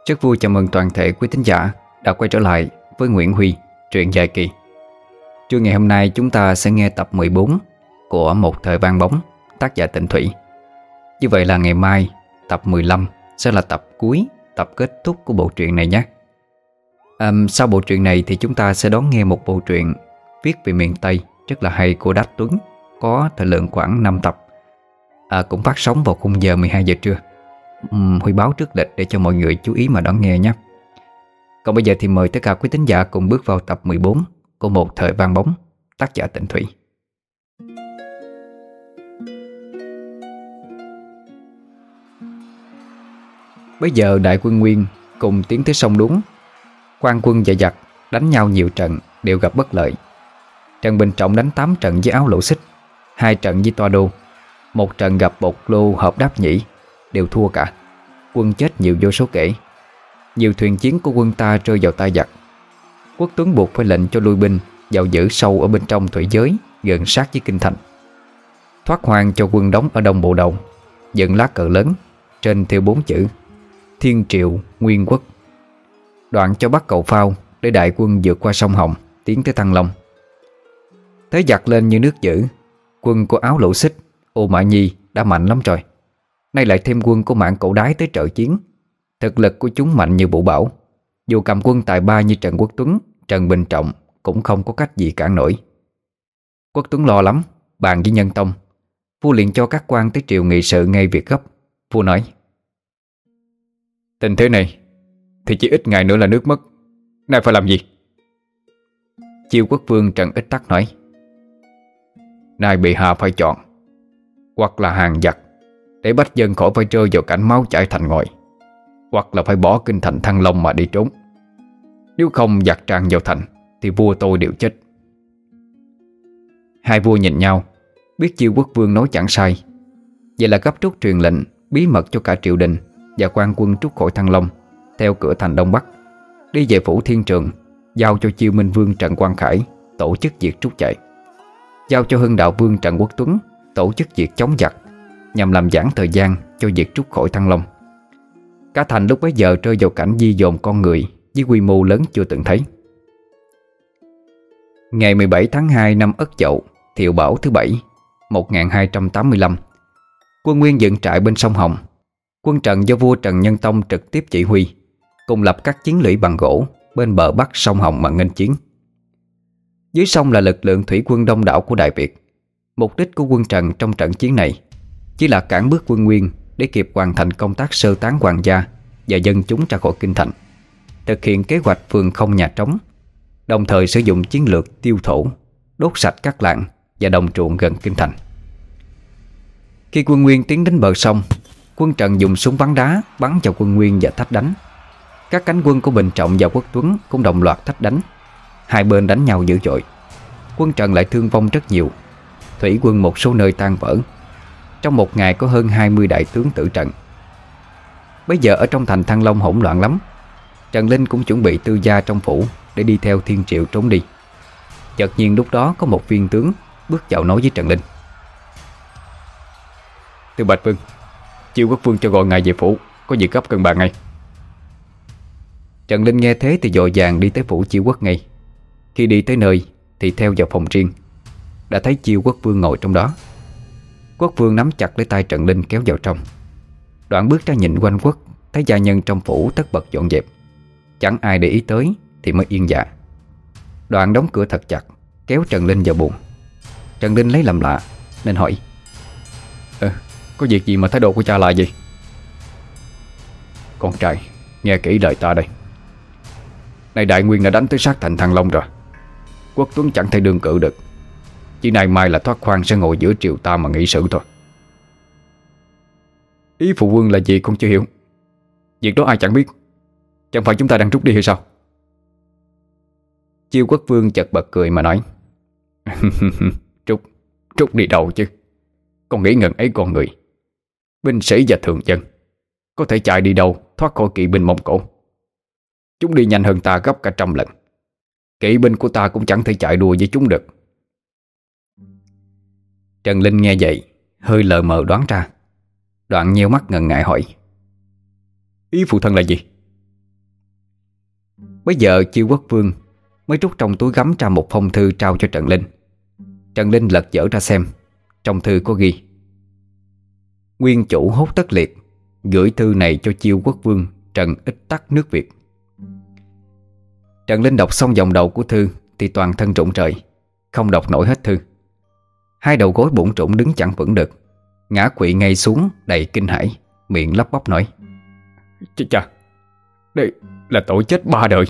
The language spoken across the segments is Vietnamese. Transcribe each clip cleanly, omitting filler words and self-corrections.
Rất vui chào mừng toàn thể quý thính giả đã quay trở lại với Nguyễn Huy, truyện dài kỳ. Trưa ngày hôm nay chúng ta sẽ nghe tập 14 của Một Thời Vang Bóng, tác giả Tịnh Thủy. Như vậy là ngày mai tập 15 sẽ là tập cuối, tập kết thúc của bộ truyện này nhé. Sau bộ truyện này thì chúng ta sẽ đón nghe một bộ truyện viết về miền Tây rất là hay của Đách Tuấn, có thời lượng khoảng 5 tập, cũng phát sóng vào khung giờ 12 giờ trưa. Huy báo trước lịch để cho mọi người chú ý mà đón nghe nhé. Còn bây giờ thì mời tất cả quý thính giả cùng bước vào tập 14 của Một Thời Vang Bóng, tác giả Tịnh Thủy. Bây giờ đại quân Nguyên cùng tiến tới sông Đuống. Quan quân và giặc đánh nhau nhiều trận đều gặp bất lợi. Trần Bình Trọng đánh 8 trận với Áo Lỗ Xích, 2 trận với Toa Đô, 1 trận gặp Bộc Lô Hợp Đáp Nhĩ, đều thua cả. Quân chết nhiều vô số kể. Nhiều thuyền chiến của quân ta rơi vào tay giặc. Quốc Tuấn buộc phải lệnh cho lui binh vào giữ sâu ở bên trong thủy giới, gần sát với kinh thành. Thoát hoang cho quân đóng ở đông bộ đầu, dựng lá cờ lớn, trên theo 4 chữ Thiên Triệu Nguyên Quốc. Đoạn cho bắt cầu phao để đại quân vượt qua sông Hồng, tiến tới Thăng Long. Thế giặc lên như nước dữ. Quân của Áo Lỗ Xích, Ô Mã Nhi đã mạnh lắm rồi, nay lại thêm quân của Mãn Cổ Đái tới trợ chiến. Thực lực của chúng mạnh như vũ bão. Dù cầm quân tài ba như Trần Quốc Tuấn, Trần Bình Trọng cũng không có cách gì cản nổi. Quốc Tuấn lo lắm, bàn với Nhân Tông. Vua liền cho các quan tới triều nghị sự ngay việc gấp. Vua nói: tình thế này thì chỉ ít ngày nữa là nước mất, nay phải làm gì? Chiêu Quốc Vương Trần Ích Tắc nói: nay bệ hạ phải chọn, hoặc là hàng giặc để bách dân khỏi phải rơi vào cảnh máu chảy thành ngòi, hoặc là phải bỏ kinh thành Thăng Long mà đi trốn. Nếu không giặc tràn vào thành thì vua tôi đều chết. Hai vua nhìn nhau, biết Chiêu Quốc Vương nói chẳng sai. Vậy là gấp rút truyền lệnh bí mật cho cả triều đình và quan quân trút khỏi Thăng Long, theo cửa thành Đông Bắc, đi về phủ Thiên Trường, giao cho Chiêu Minh Vương Trần Quang Khải tổ chức việc trút chạy, giao cho Hưng Đạo Vương Trần Quốc Tuấn tổ chức việc chống giặc, nhằm làm giãn thời gian cho việc trút khỏi Thăng Long. Cả thành lúc bấy giờ rơi vào cảnh di dồn con người với quy mô lớn chưa từng thấy. Ngày 17 tháng 2 năm Ất Dậu, Thiệu Bảo thứ 7, 1285, quân Nguyên dựng trại bên sông Hồng. Quân Trần do vua Trần Nhân Tông trực tiếp chỉ huy, cùng lập các chiến lũy bằng gỗ bên bờ bắc sông Hồng mà nghênh chiến. Dưới sông là lực lượng thủy quân đông đảo của Đại Việt. Mục đích của quân Trần trong trận chiến này chỉ là cản bước quân Nguyên để kịp hoàn thành công tác sơ tán hoàng gia và dân chúng ra khỏi kinh thành, thực hiện kế hoạch phường không nhà trống, đồng thời sử dụng chiến lược tiêu thổ, đốt sạch các làng và đồng ruộng gần kinh thành. Khi quân Nguyên tiến đến bờ sông, quân Trần dùng súng bắn đá bắn vào quân Nguyên và thách đánh. Các cánh quân của Bình Trọng và Quốc Tuấn cũng đồng loạt thách đánh. Hai bên đánh nhau dữ dội. Quân Trần lại thương vong rất nhiều, thủy quân một số nơi tan vỡ. Trong một ngày có hơn 20 đại tướng tử trận. Bây giờ ở trong thành Thăng Long hỗn loạn lắm. Trần Linh cũng chuẩn bị tư gia trong phủ để đi theo Thiên Triệu trốn đi. Chợt nhiên lúc đó có một viên tướng bước vào nói với Trần Linh: Thưa Bạch Vương, Chiêu Quốc Vương cho gọi ngài về phủ, có việc gấp cần bàn ngay. Trần Linh nghe thế thì vội vàng đi tới phủ Chiêu Quốc ngay. Khi đi tới nơi thì theo vào phòng riêng, đã thấy Chiêu Quốc Vương ngồi trong đó. Quốc Vương nắm chặt lấy tay Trần Linh kéo vào trong. Đoạn bước ra nhìn quanh quất, thấy gia nhân trong phủ tất bật dọn dẹp, chẳng ai để ý tới thì mới yên dạ. Đoạn đóng cửa thật chặt, kéo Trần Linh vào buồng. Trần Linh lấy làm lạ nên hỏi: có việc gì mà thái độ của cha là gì? Con trai, nghe kỹ lời ta đây. Này Đại Nguyên đã đánh tới sát thành Thăng Long rồi. Quốc Tuấn chẳng thể đương cự được. Chỉ nay mai là thoát khoan sẽ ngồi giữa triều ta mà nghị sự thôi. Ý phụ vương là gì con chưa hiểu. Việc đó ai chẳng biết. Chẳng phải chúng ta đang rút đi hay sao? Chiêu Quốc Vương chợt bật cười mà nói: Rút đi đâu chứ? Con nghĩ ngần ấy con người, binh sĩ và thường dân có thể chạy đi đâu thoát khỏi kỵ binh Mông Cổ. Chúng đi nhanh hơn ta gấp cả 100 lần. Kỵ binh của ta cũng chẳng thể chạy đua với chúng được. Trần Linh nghe vậy hơi lờ mờ đoán ra. Đoạn nheo mắt ngần ngại hỏi: Ý phụ thân là gì? Bây giờ Chiêu Quốc Vương mới rút trong túi gấm ra một phong thư trao cho Trần Linh. Trần Linh lật dở ra xem. Trong thư có ghi: Nguyên chủ Hốt Tất Liệt gửi thư này cho Chiêu Quốc Vương Trần Ích Tắc nước Việt. Trần Linh đọc xong dòng đầu của thư thì toàn thân rụng rời, không đọc nổi hết thư. Hai đầu gối bủn rủn đứng chẳng vững được, ngã quỵ ngay xuống đầy kinh hãi, miệng lắp bắp nói: Chà, đây là tội chết 3 đời.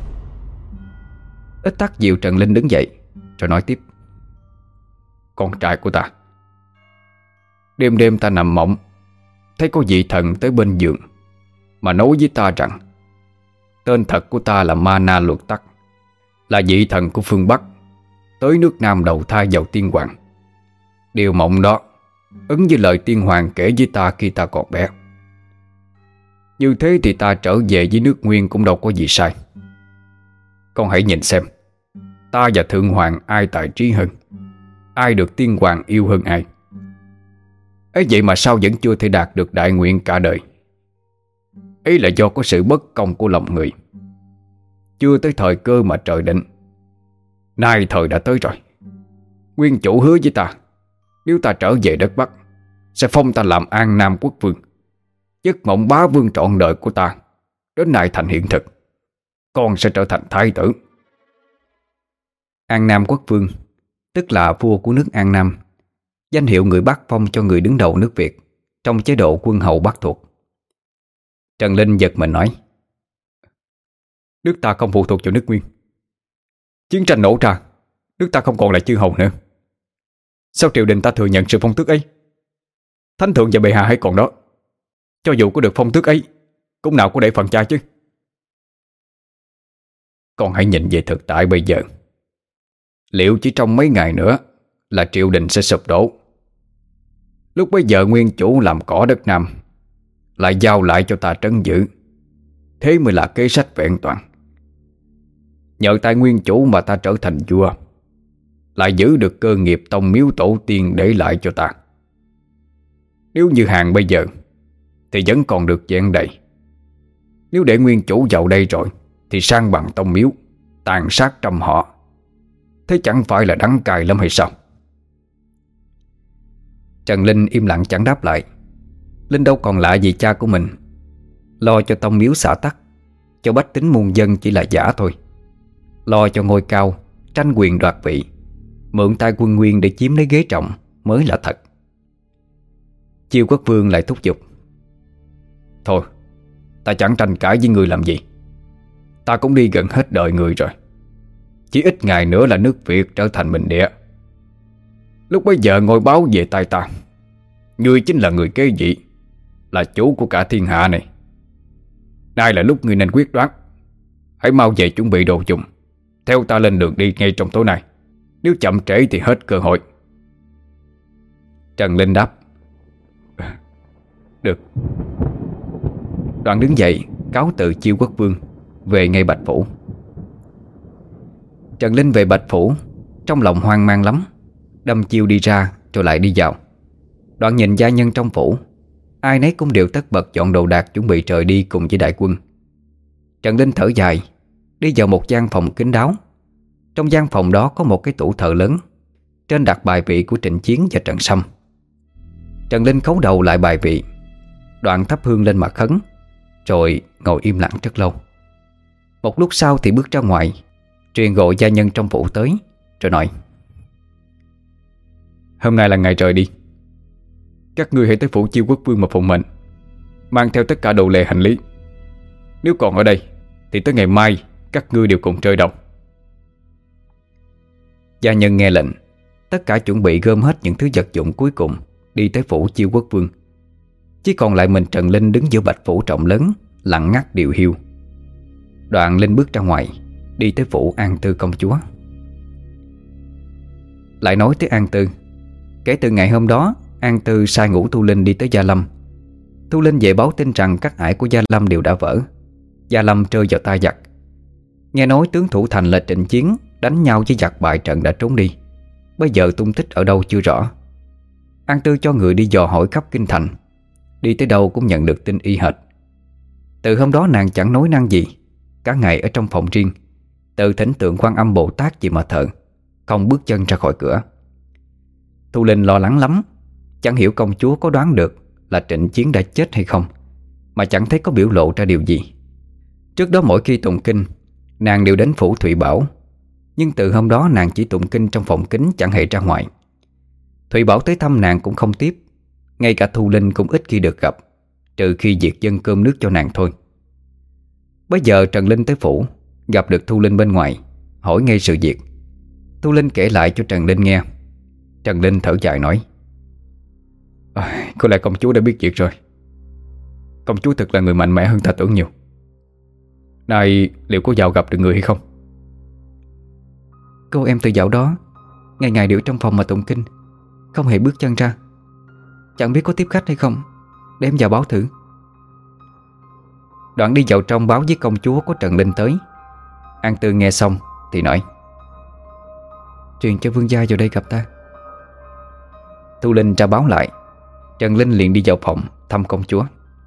Ích Tắc dìu Trần Linh đứng dậy rồi nói tiếp: Con trai của ta, đêm đêm ta nằm mộng, thấy có vị thần tới bên giường mà nói với ta rằng tên thật của ta là Ma Na Luật Tắc, là vị thần của phương Bắc, tới nước Nam đầu thai vào tiên hoàng. Điều mộng đó ứng với lời tiên hoàng kể với ta khi ta còn bé. Như thế thì ta trở về với nước Nguyên cũng đâu có gì sai. Con hãy nhìn xem, ta và thượng hoàng ai tài trí hơn, ai được tiên hoàng yêu hơn ai. Ấy vậy mà sao vẫn chưa thể đạt được đại nguyện cả đời? Ấy là do có sự bất công của lòng người. Chưa tới thời cơ mà trời định. Nay thời đã tới rồi. Nguyên chủ hứa với ta, nếu ta trở về đất Bắc sẽ phong ta làm An Nam quốc vương. Giấc mộng bá vương trọn đời của ta đến nay thành hiện thực. Con sẽ trở thành thái tử. An Nam quốc vương tức là vua của nước An Nam, danh hiệu người Bắc phong cho người đứng đầu nước Việt trong chế độ quân hầu Bắc thuộc. Trần Linh giật mình nói: Nước ta không phụ thuộc vào nước Nguyên. Chiến tranh nổ ra, nước ta không còn là chư hầu nữa. Sao triều đình ta thừa nhận sự phong tước ấy? Thánh thượng và bệ hạ hãy còn đó. Cho dù có được phong tước ấy, cũng nào có để phần cha chứ. Con hãy nhìn về thực tại bây giờ. Liệu chỉ trong mấy ngày nữa là triều đình sẽ sụp đổ. Lúc bấy giờ nguyên chủ làm cỏ đất Nam lại giao lại cho ta trấn giữ. Thế mới là kế sách vẹn toàn. Nhờ tại nguyên chủ mà ta trở thành vua, lại giữ được cơ nghiệp tông miếu tổ tiên để lại cho ta. Nếu như hàng bây giờ thì vẫn còn được vẹn đầy. Nếu để nguyên chủ vào đây rồi thì sang bằng tông miếu, tàn sát trăm họ. Thế chẳng phải là đắng cay lắm hay sao? Trần Linh im lặng chẳng đáp lại. Linh đâu còn lạ gì cha của mình. Lo cho tông miếu xã tắc, cho bách tính muôn dân chỉ là giả thôi. Lo cho ngôi cao, tranh quyền đoạt vị, mượn tay quân Nguyên để chiếm lấy ghế trọng mới là thật. Chiêu Quốc Vương lại thúc giục: Thôi, ta chẳng tranh cãi với người làm gì. Ta cũng đi gần hết đời người rồi. Chỉ ít ngày nữa là nước Việt trở thành bình địa. Lúc bấy giờ ngôi báo về tay ta, ngươi chính là người kế vị, là chủ của cả thiên hạ này. Nay là lúc ngươi nên quyết đoán. Hãy mau về chuẩn bị đồ dùng, theo ta lên đường đi ngay trong tối nay. Nếu chậm trễ thì hết cơ hội. Trần Linh đáp: Được. Đoạn đứng dậy cáo từ Chiêu Quốc Vương, về ngay Bạch Phủ. Trần Linh về Bạch Phủ, trong lòng hoang mang lắm. Đâm chiêu đi ra rồi lại đi vào. Đoạn nhìn gia nhân trong phủ, ai nấy cũng đều tất bật dọn đồ đạc chuẩn bị rời đi cùng với đại quân. Trần Linh thở dài, đi vào một gian phòng kín đáo. Trong gian phòng đó có một cái tủ thờ lớn, trên đặt bài vị của Trịnh Chiến và Trần Sâm. Trần Linh khấu đầu lại bài vị, đoạn thắp hương lên mà khấn, rồi ngồi im lặng rất lâu. Một lúc sau thì bước ra ngoài, truyền gọi gia nhân trong phủ tới, rồi nói: Hôm nay là ngày rời đi. Các ngươi hãy tới phủ Chiêu Quốc Vương mà phụng mệnh, mang theo tất cả đồ lề hành lý. Nếu còn ở đây thì tới ngày mai các ngươi đều cùng rơi đầu. Gia nhân nghe lệnh, tất cả chuẩn bị gom hết những thứ vật dụng cuối cùng, đi tới phủ Chiêu Quốc Vương. Chỉ còn lại mình Trần Linh đứng giữa Bạch Phủ rộng lớn, lặng ngắt điều hiu. Đoạn Linh bước ra ngoài, đi tới phủ An Tư công chúa. Lại nói tới An Tư. Kể từ ngày hôm đó, An Tư sai Ngũ Thu Linh đi tới Gia Lâm. Thu Linh về báo tin rằng các ải của Gia Lâm đều đã vỡ, Gia Lâm rơi vào tay giặc. Nghe nói tướng thủ thành là Trịnh Chiến đánh nhau với giặc bại trận đã trốn đi, bây giờ tung tích ở đâu chưa rõ. An Tư cho người đi dò hỏi khắp kinh thành, đi tới đâu cũng nhận được tin y hệt. Từ hôm đó nàng chẳng nói năng gì, cả ngày ở trong phòng riêng, tự thỉnh tượng Quan Âm Bồ Tát gì mà thờ, không bước chân ra khỏi cửa. Thu Linh lo lắng lắm, chẳng hiểu công chúa có đoán được là Trịnh Chiến đã chết hay không, mà chẳng thấy có biểu lộ ra điều gì. Trước đó mỗi khi tụng kinh, nàng đều đến phủ Thụy Bảo, nhưng từ hôm đó nàng chỉ tụng kinh trong phòng kính, chẳng hề ra ngoài. Thụy Bảo tới thăm nàng cũng không tiếp, ngay cả Thu Linh cũng ít khi được gặp, trừ khi Diệt dân cơm nước cho nàng thôi. Bây giờ Trần Linh tới phủ, gặp được Thu Linh bên ngoài, hỏi ngay sự việc. Thu Linh kể lại cho Trần Linh nghe. Trần Linh thở dài nói: Có lẽ công chúa đã biết việc rồi. Công chúa thật là người mạnh mẽ hơn ta tưởng nhiều. Nay liệu có vào gặp được người hay không? Cô em từ dạo đó ngày ngày đều trong phòng mà tụng kinh, không hề bước chân ra. Chẳng biết có tiếp khách hay không, để em vào báo thử. Đoạn đi vào trong báo với công chúa có Trần Linh tới. An Tư nghe xong thì nói: Truyền cho vương gia vào đây gặp ta. Thu Linh ra báo lại. Trần Linh liền đi vào phòng thăm công chúa.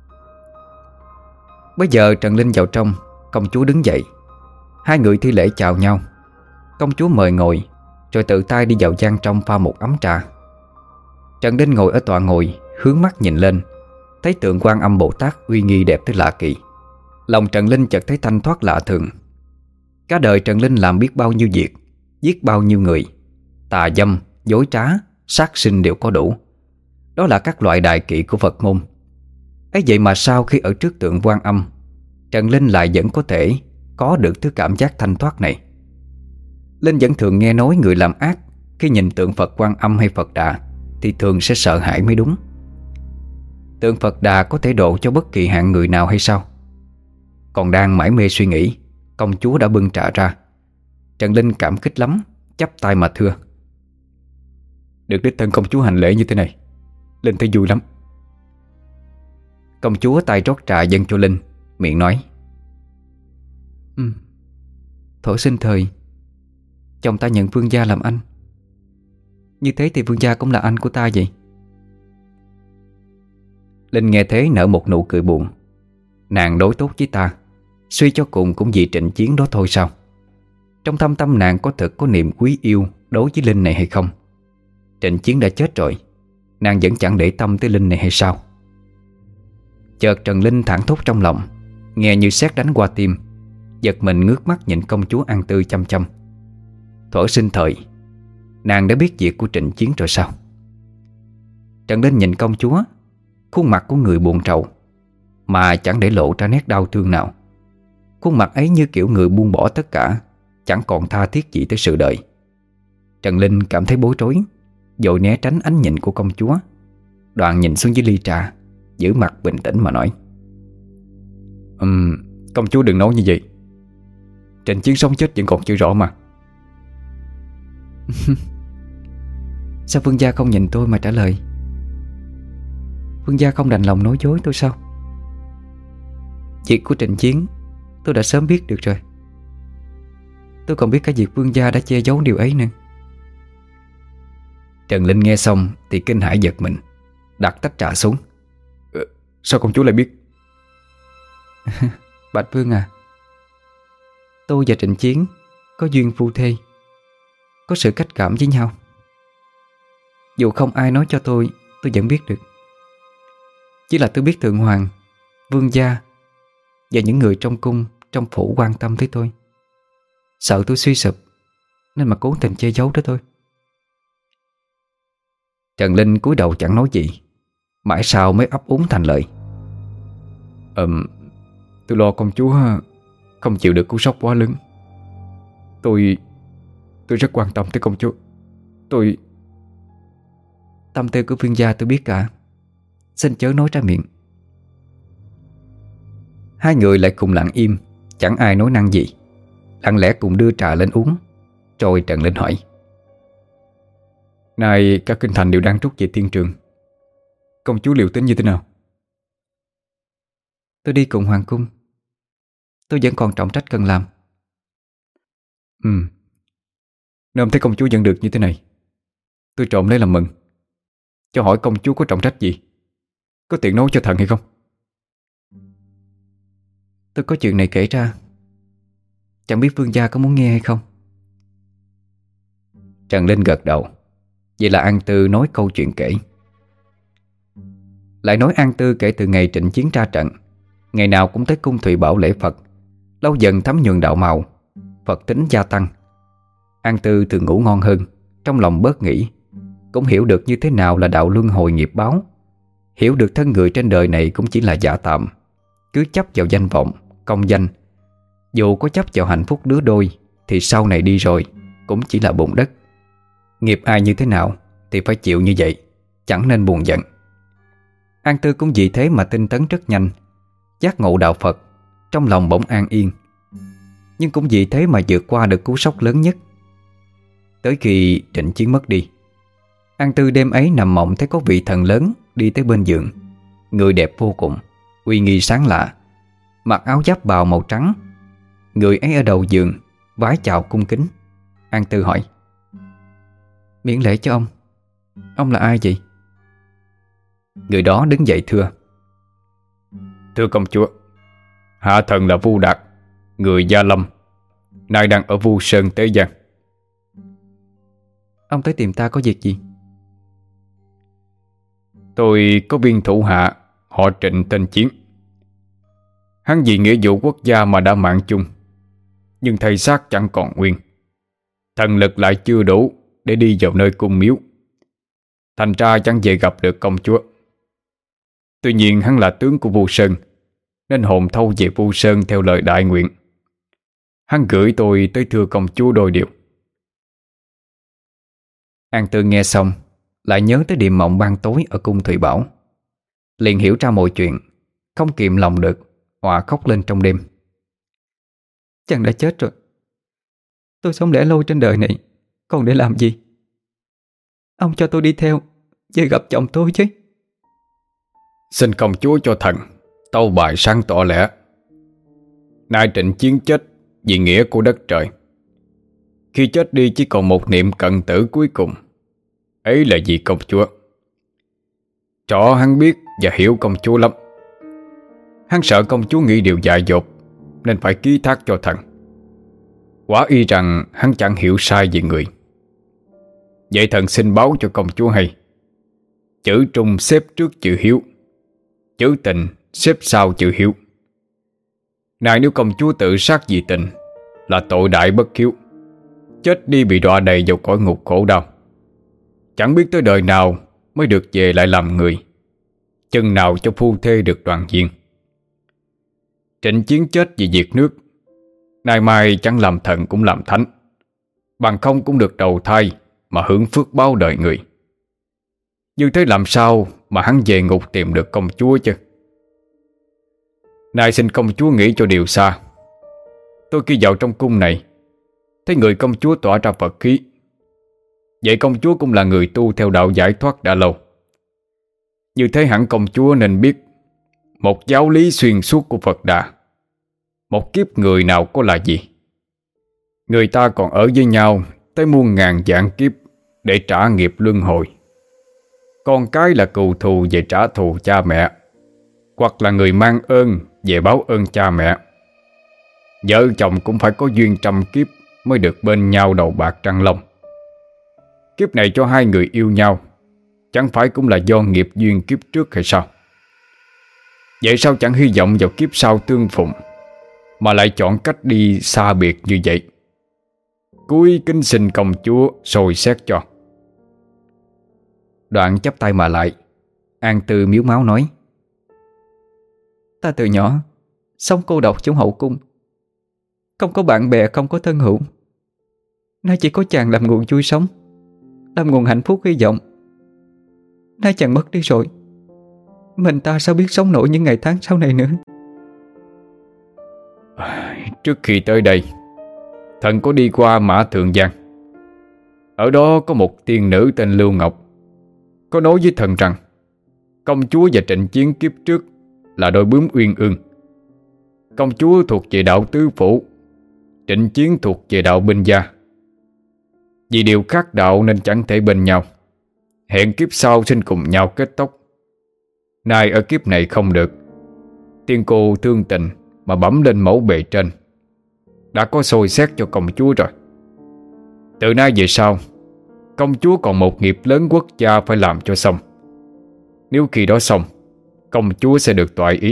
Bây giờ Trần Linh vào trong, công chúa đứng dậy. Hai người thi lễ chào nhau. Công chúa mời ngồi, rồi tự tay đi vào gian trong pha một ấm trà. Trần Linh ngồi ở tọa ngồi, hướng mắt nhìn lên, thấy tượng Quan Âm Bồ Tát uy nghi đẹp tới lạ kỳ. Lòng Trần Linh chợt thấy thanh thoát lạ thường. Cả đời Trần Linh làm biết bao nhiêu việc, giết bao nhiêu người, tà dâm, dối trá, sát sinh đều có đủ. Đó là các loại đại kỵ của Phật môn. ấy vậy mà sau khi ở trước tượng Quan Âm, Trần Linh lại vẫn có thể có được thứ cảm giác thanh thoát này. Linh vẫn thường nghe nói người làm ác khi nhìn tượng Phật Quan Âm hay Phật Đà thì thường sẽ sợ hãi mới đúng. Tượng Phật Đà có thể độ cho bất kỳ hạng người nào hay sao? Còn đang mải mê suy nghĩ, công chúa đã bưng trà ra. Trần Linh cảm kích lắm, chắp tay mà thưa: Được đích thân công chúa hành lễ như thế này, Linh thấy vui lắm. Công chúa tay rót trà dâng cho Linh, miệng nói: Thuở sinh thời, chồng ta nhận vương gia làm anh. Như thế thì vương gia cũng là anh của ta vậy. Linh nghe thế nở một nụ cười buồn. Nàng đối tốt với ta, suy cho cùng cũng vì Trịnh Chiến đó thôi sao? Trong thâm tâm nàng có thực có niềm quý yêu đối với Linh này hay không? Trịnh Chiến đã chết rồi, nàng vẫn chẳng để tâm tới Linh này hay sao? Chợt Trần Linh thảng thốt trong lòng, nghe như sét đánh qua tim. Giật mình ngước mắt nhìn công chúa An Tư chăm chăm. Thuở sinh thời, nàng đã biết việc của Trịnh Chiến rồi sao? Trần Linh nhìn công chúa, khuôn mặt của người buồn rầu mà chẳng để lộ ra nét đau thương nào. Khuôn mặt ấy như kiểu người buông bỏ tất cả, chẳng còn tha thiết gì tới sự đời. Trần Linh cảm thấy bối rối, vội né tránh ánh nhìn của công chúa. Đoạn nhìn xuống dưới ly trà, giữ mặt bình tĩnh mà nói: Công chúa đừng nói như vậy. Trịnh Chiến sống chết vẫn còn chưa rõ mà. Sao vương gia không nhìn tôi mà trả lời? Vương gia không đành lòng nói dối tôi sao? Việc của Trịnh Chiến tôi đã sớm biết được rồi. Tôi còn biết cả việc vương gia đã che giấu điều ấy nữa. Trần Linh nghe xong thì kinh hãi giật mình, đặt tách trà xuống. Sao công chúa lại biết? Bạch Vương à, tôi và Trịnh Chiến có duyên phu thê, có sự cách cảm với nhau. Dù không ai nói cho tôi vẫn biết được. Chỉ là tôi biết Thượng Hoàng, vương gia và những người trong cung, trong phủ quan tâm tới tôi, sợ tôi suy sụp nên mà cố tình che giấu đó thôi. Trần Linh cúi đầu chẳng nói gì, mãi sau mới ấp úng thành lời: Tôi lo công chúa không chịu được cú sốc quá lớn. Tôi rất quan tâm tới công chúa. Tâm tư của vương gia tôi biết cả, xin chớ nói ra miệng. Hai người lại cùng lặng im, chẳng ai nói năng gì, lặng lẽ cùng đưa trà lên uống. Rồi Trần Linh hỏi: Nay các kinh thành đều đang rút về thiên trường, công chúa liệu tính như thế nào? Tôi đi cùng hoàng cung, tôi vẫn còn trọng trách cần làm. Nếu thấy công chúa vẫn được như thế này, tôi trộm lấy làm mừng. Cho hỏi công chúa có trọng trách gì, có tiện nói cho thần hay không? Tôi có chuyện này kể ra, Chẳng biết vương gia có muốn nghe hay không? Trần Linh gật đầu. Vậy là An Tư nói câu chuyện kể. Lại nói An Tư kể từ ngày Trịnh Chiến ra trận, ngày nào cũng tới cung Thụy Bảo lễ Phật. Lâu dần thấm nhuần đạo màu, Phật tính gia tăng. An Tư thường ngủ ngon hơn, trong lòng bớt nghĩ, cũng hiểu được như thế nào là đạo luân hồi nghiệp báo. Hiểu được thân người trên đời này cũng chỉ là giả tạm. Cứ chấp vào danh vọng, công danh, dù có chấp vào hạnh phúc đứa đôi, thì sau này đi rồi cũng chỉ là bùn đất. Nghiệp ai như thế nào thì phải chịu như vậy, chẳng nên buồn giận. An Tư cũng vì thế mà tinh tấn rất nhanh, giác ngộ đạo Phật, trong lòng bỗng an yên. Nhưng cũng vì thế mà vượt qua được cú sốc lớn nhất. Tới khi Trịnh Chiến mất đi, An Tư đêm ấy nằm mộng thấy có vị thần lớn đi tới bên giường. Người đẹp vô cùng, uy nghi sáng lạ, mặc áo giáp bào màu trắng. Người ấy ở đầu giường, vái chào cung kính. An Tư hỏi: Miễn lễ cho ông. Ông là ai vậy? Người đó đứng dậy thưa: Thưa công chúa, hạ thần là Vu Đạt, người Gia Lâm, nay đang ở Vu Sơn Tế Giang. Ông tới tìm ta có việc gì? Tôi có viên thủ hạ họ Trịnh tên Chiến. Hắn vì nghĩa vụ quốc gia mà đã mạng chung, nhưng thây xác chẳng còn nguyên, thần lực lại chưa đủ để đi vào nơi cung miếu, thành ra chẳng về gặp được công chúa. Tuy nhiên hắn là tướng của Vu Sơn, nên hồn thâu về Vu Sơn theo lời đại nguyện. Hắn gửi tôi tới thưa công chúa đôi điều. An Tư nghe xong lại nhớ tới điềm mộng ban tối ở cung Thụy Bảo, liền hiểu ra mọi chuyện, không kìm lòng được, òa khóc lên trong đêm. Chàng đã chết rồi. Tôi sống lẻ loi trên đời này còn để làm gì? Ông cho tôi đi theo về gặp chồng tôi chứ. Xin công chúa cho thần tâu bài sáng tỏ lẽ. Nay Trịnh Chiến chết vì nghĩa của đất trời. Khi chết đi chỉ còn một niệm cận tử cuối cùng, ấy là vì công chúa. Rõ hắn biết và hiểu công chúa lắm. Hắn sợ công chúa nghĩ điều dại dột, nên phải ký thác cho thần. Quả y rằng hắn chẳng hiểu sai về người. Vậy thần xin báo cho công chúa hay: chữ trung xếp trước chữ hiếu, chữ tình xếp sau chữ hiếu. Này nếu công chúa tự sát vì tình là tội đại bất hiếu, chết đi bị đọa đầy vào cõi ngục khổ đau. Chẳng biết tới đời nào mới được về lại làm người, chừng nào cho phu thê được đoàn viên. Trịnh Chiến chết vì việc nước, nay mai chẳng làm thần cũng làm thánh, bằng không cũng được đầu thai mà hưởng phước báo đời người. Như thế làm sao mà hắn về ngục tìm được công chúa chứ? Nay xin công chúa nghĩ cho điều xa. Tôi khi vào trong cung này, thấy người công chúa tỏa ra Phật khí. Vậy công chúa cũng là người tu theo đạo giải thoát đã lâu. Như thế hẳn công chúa nên biết một giáo lý xuyên suốt của Phật Đà: một kiếp người nào có là gì. Người ta còn ở với nhau tới muôn ngàn vạn kiếp để trả nghiệp luân hồi. Con cái là cừu thù về trả thù cha mẹ, hoặc là người mang ơn về báo ơn cha mẹ. Vợ chồng cũng phải có duyên trăm kiếp mới được bên nhau đầu bạc trăng long. Kiếp này cho hai người yêu nhau, chẳng phải cũng là do nghiệp duyên kiếp trước hay sao? Vậy sao chẳng hy vọng vào kiếp sau tương phùng, mà lại chọn cách đi xa biệt như vậy? Cúi kính xin công chúa soi xét cho. Đoạn chắp tay mà lại. An Tư miếu máu nói: Ta từ nhỏ sống cô độc trong hậu cung, không có bạn bè, không có thân hữu. Nay chỉ có chàng làm nguồn vui sống, làm nguồn hạnh phúc hy vọng. Nay chàng mất đi rồi, mình ta sao biết sống nổi những ngày tháng sau này nữa. Trước khi tới đây, thần có đi qua Mã Thượng Giang. Ở đó có một tiên nữ tên Lưu Ngọc, có nói với thần rằng công chúa và Trịnh Chiến kiếp trước là đôi bướm uyên ương. Công chúa thuộc về đạo tứ phủ, Trịnh Chiến thuộc về đạo binh gia. Vì điều khác đạo nên chẳng thể bên nhau, hẹn kiếp sau xin cùng nhau kết tóc. Nay ở kiếp này không được, tiên cô thương tình mà bẩm lên mẫu bề trên, đã có xôi xét cho công chúa rồi. Từ nay về sau, công chúa còn một nghiệp lớn quốc gia phải làm cho xong. Nếu khi đó xong, công chúa sẽ được toại ý.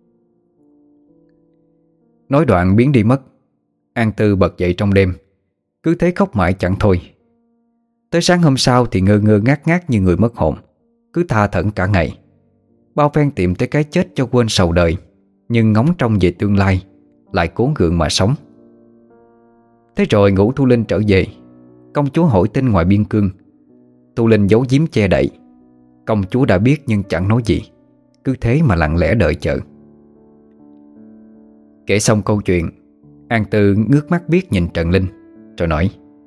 Nói đoạn biến đi mất. An Tư bật dậy trong đêm, cứ thế khóc mãi chẳng thôi. Tới sáng hôm sau thì ngơ ngơ ngác ngác như người mất hồn, cứ tha thẩn cả ngày. Bao phen tìm tới cái chết cho quên sầu đời, nhưng ngóng trông về tương lai, lại cố gượng mà sống. Thế rồi Ngũ Thu Linh trở về. Công chúa hỏi tin ngoài biên cương. Thu Linh giấu giếm che đậy. Công chúa đã biết nhưng chẳng nói gì, cứ thế mà lặng lẽ đợi chờ. Kể xong câu chuyện, An Tư ngước mắt biết nhìn Trần Linh, rồi nói: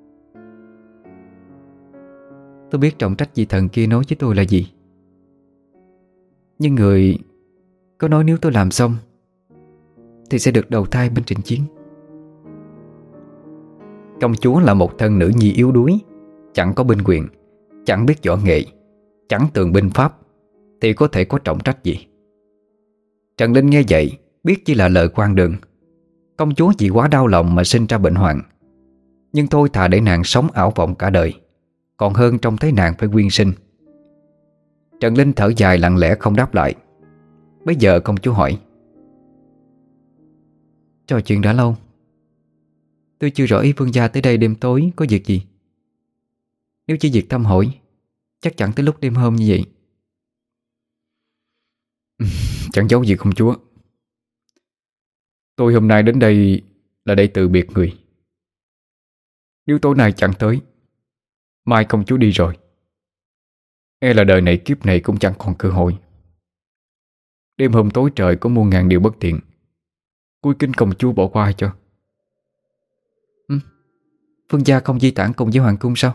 Tôi biết trọng trách vị thần kia nói với tôi là gì, nhưng người có nói nếu tôi làm xong thì sẽ được đầu thai bên Trịnh Chiến. Công chúa là một thân nữ nhi yếu đuối, chẳng có binh quyền, chẳng biết võ nghệ, chẳng tường binh pháp, thì có thể có trọng trách gì? Trần Linh nghe vậy biết chỉ là lời quan đường. Công chúa vì quá đau lòng mà sinh ra bệnh hoạn, nhưng thôi thà để nàng sống ảo vọng cả đời, còn hơn trông thấy nàng phải quyên sinh. Trần Linh thở dài lặng lẽ không đáp lại. Bây giờ công chúa hỏi: Trò chuyện đã lâu, tôi chưa rõ ý vương gia tới đây đêm tối có việc gì. Nếu chỉ việc thăm hỏi, chắc chắn tới lúc đêm hôm như vậy. Chẳng giấu gì công chúa. Tôi hôm nay đến đây là để từ biệt người. Nếu tối nay chẳng tới, mai công chúa đi rồi, e là đời này kiếp này cũng chẳng còn cơ hội. Đêm hôm tối trời có muôn ngàn điều bất tiện, cúi kính công chúa bỏ qua cho. Vương gia không di tản cùng với hoàng cung sao?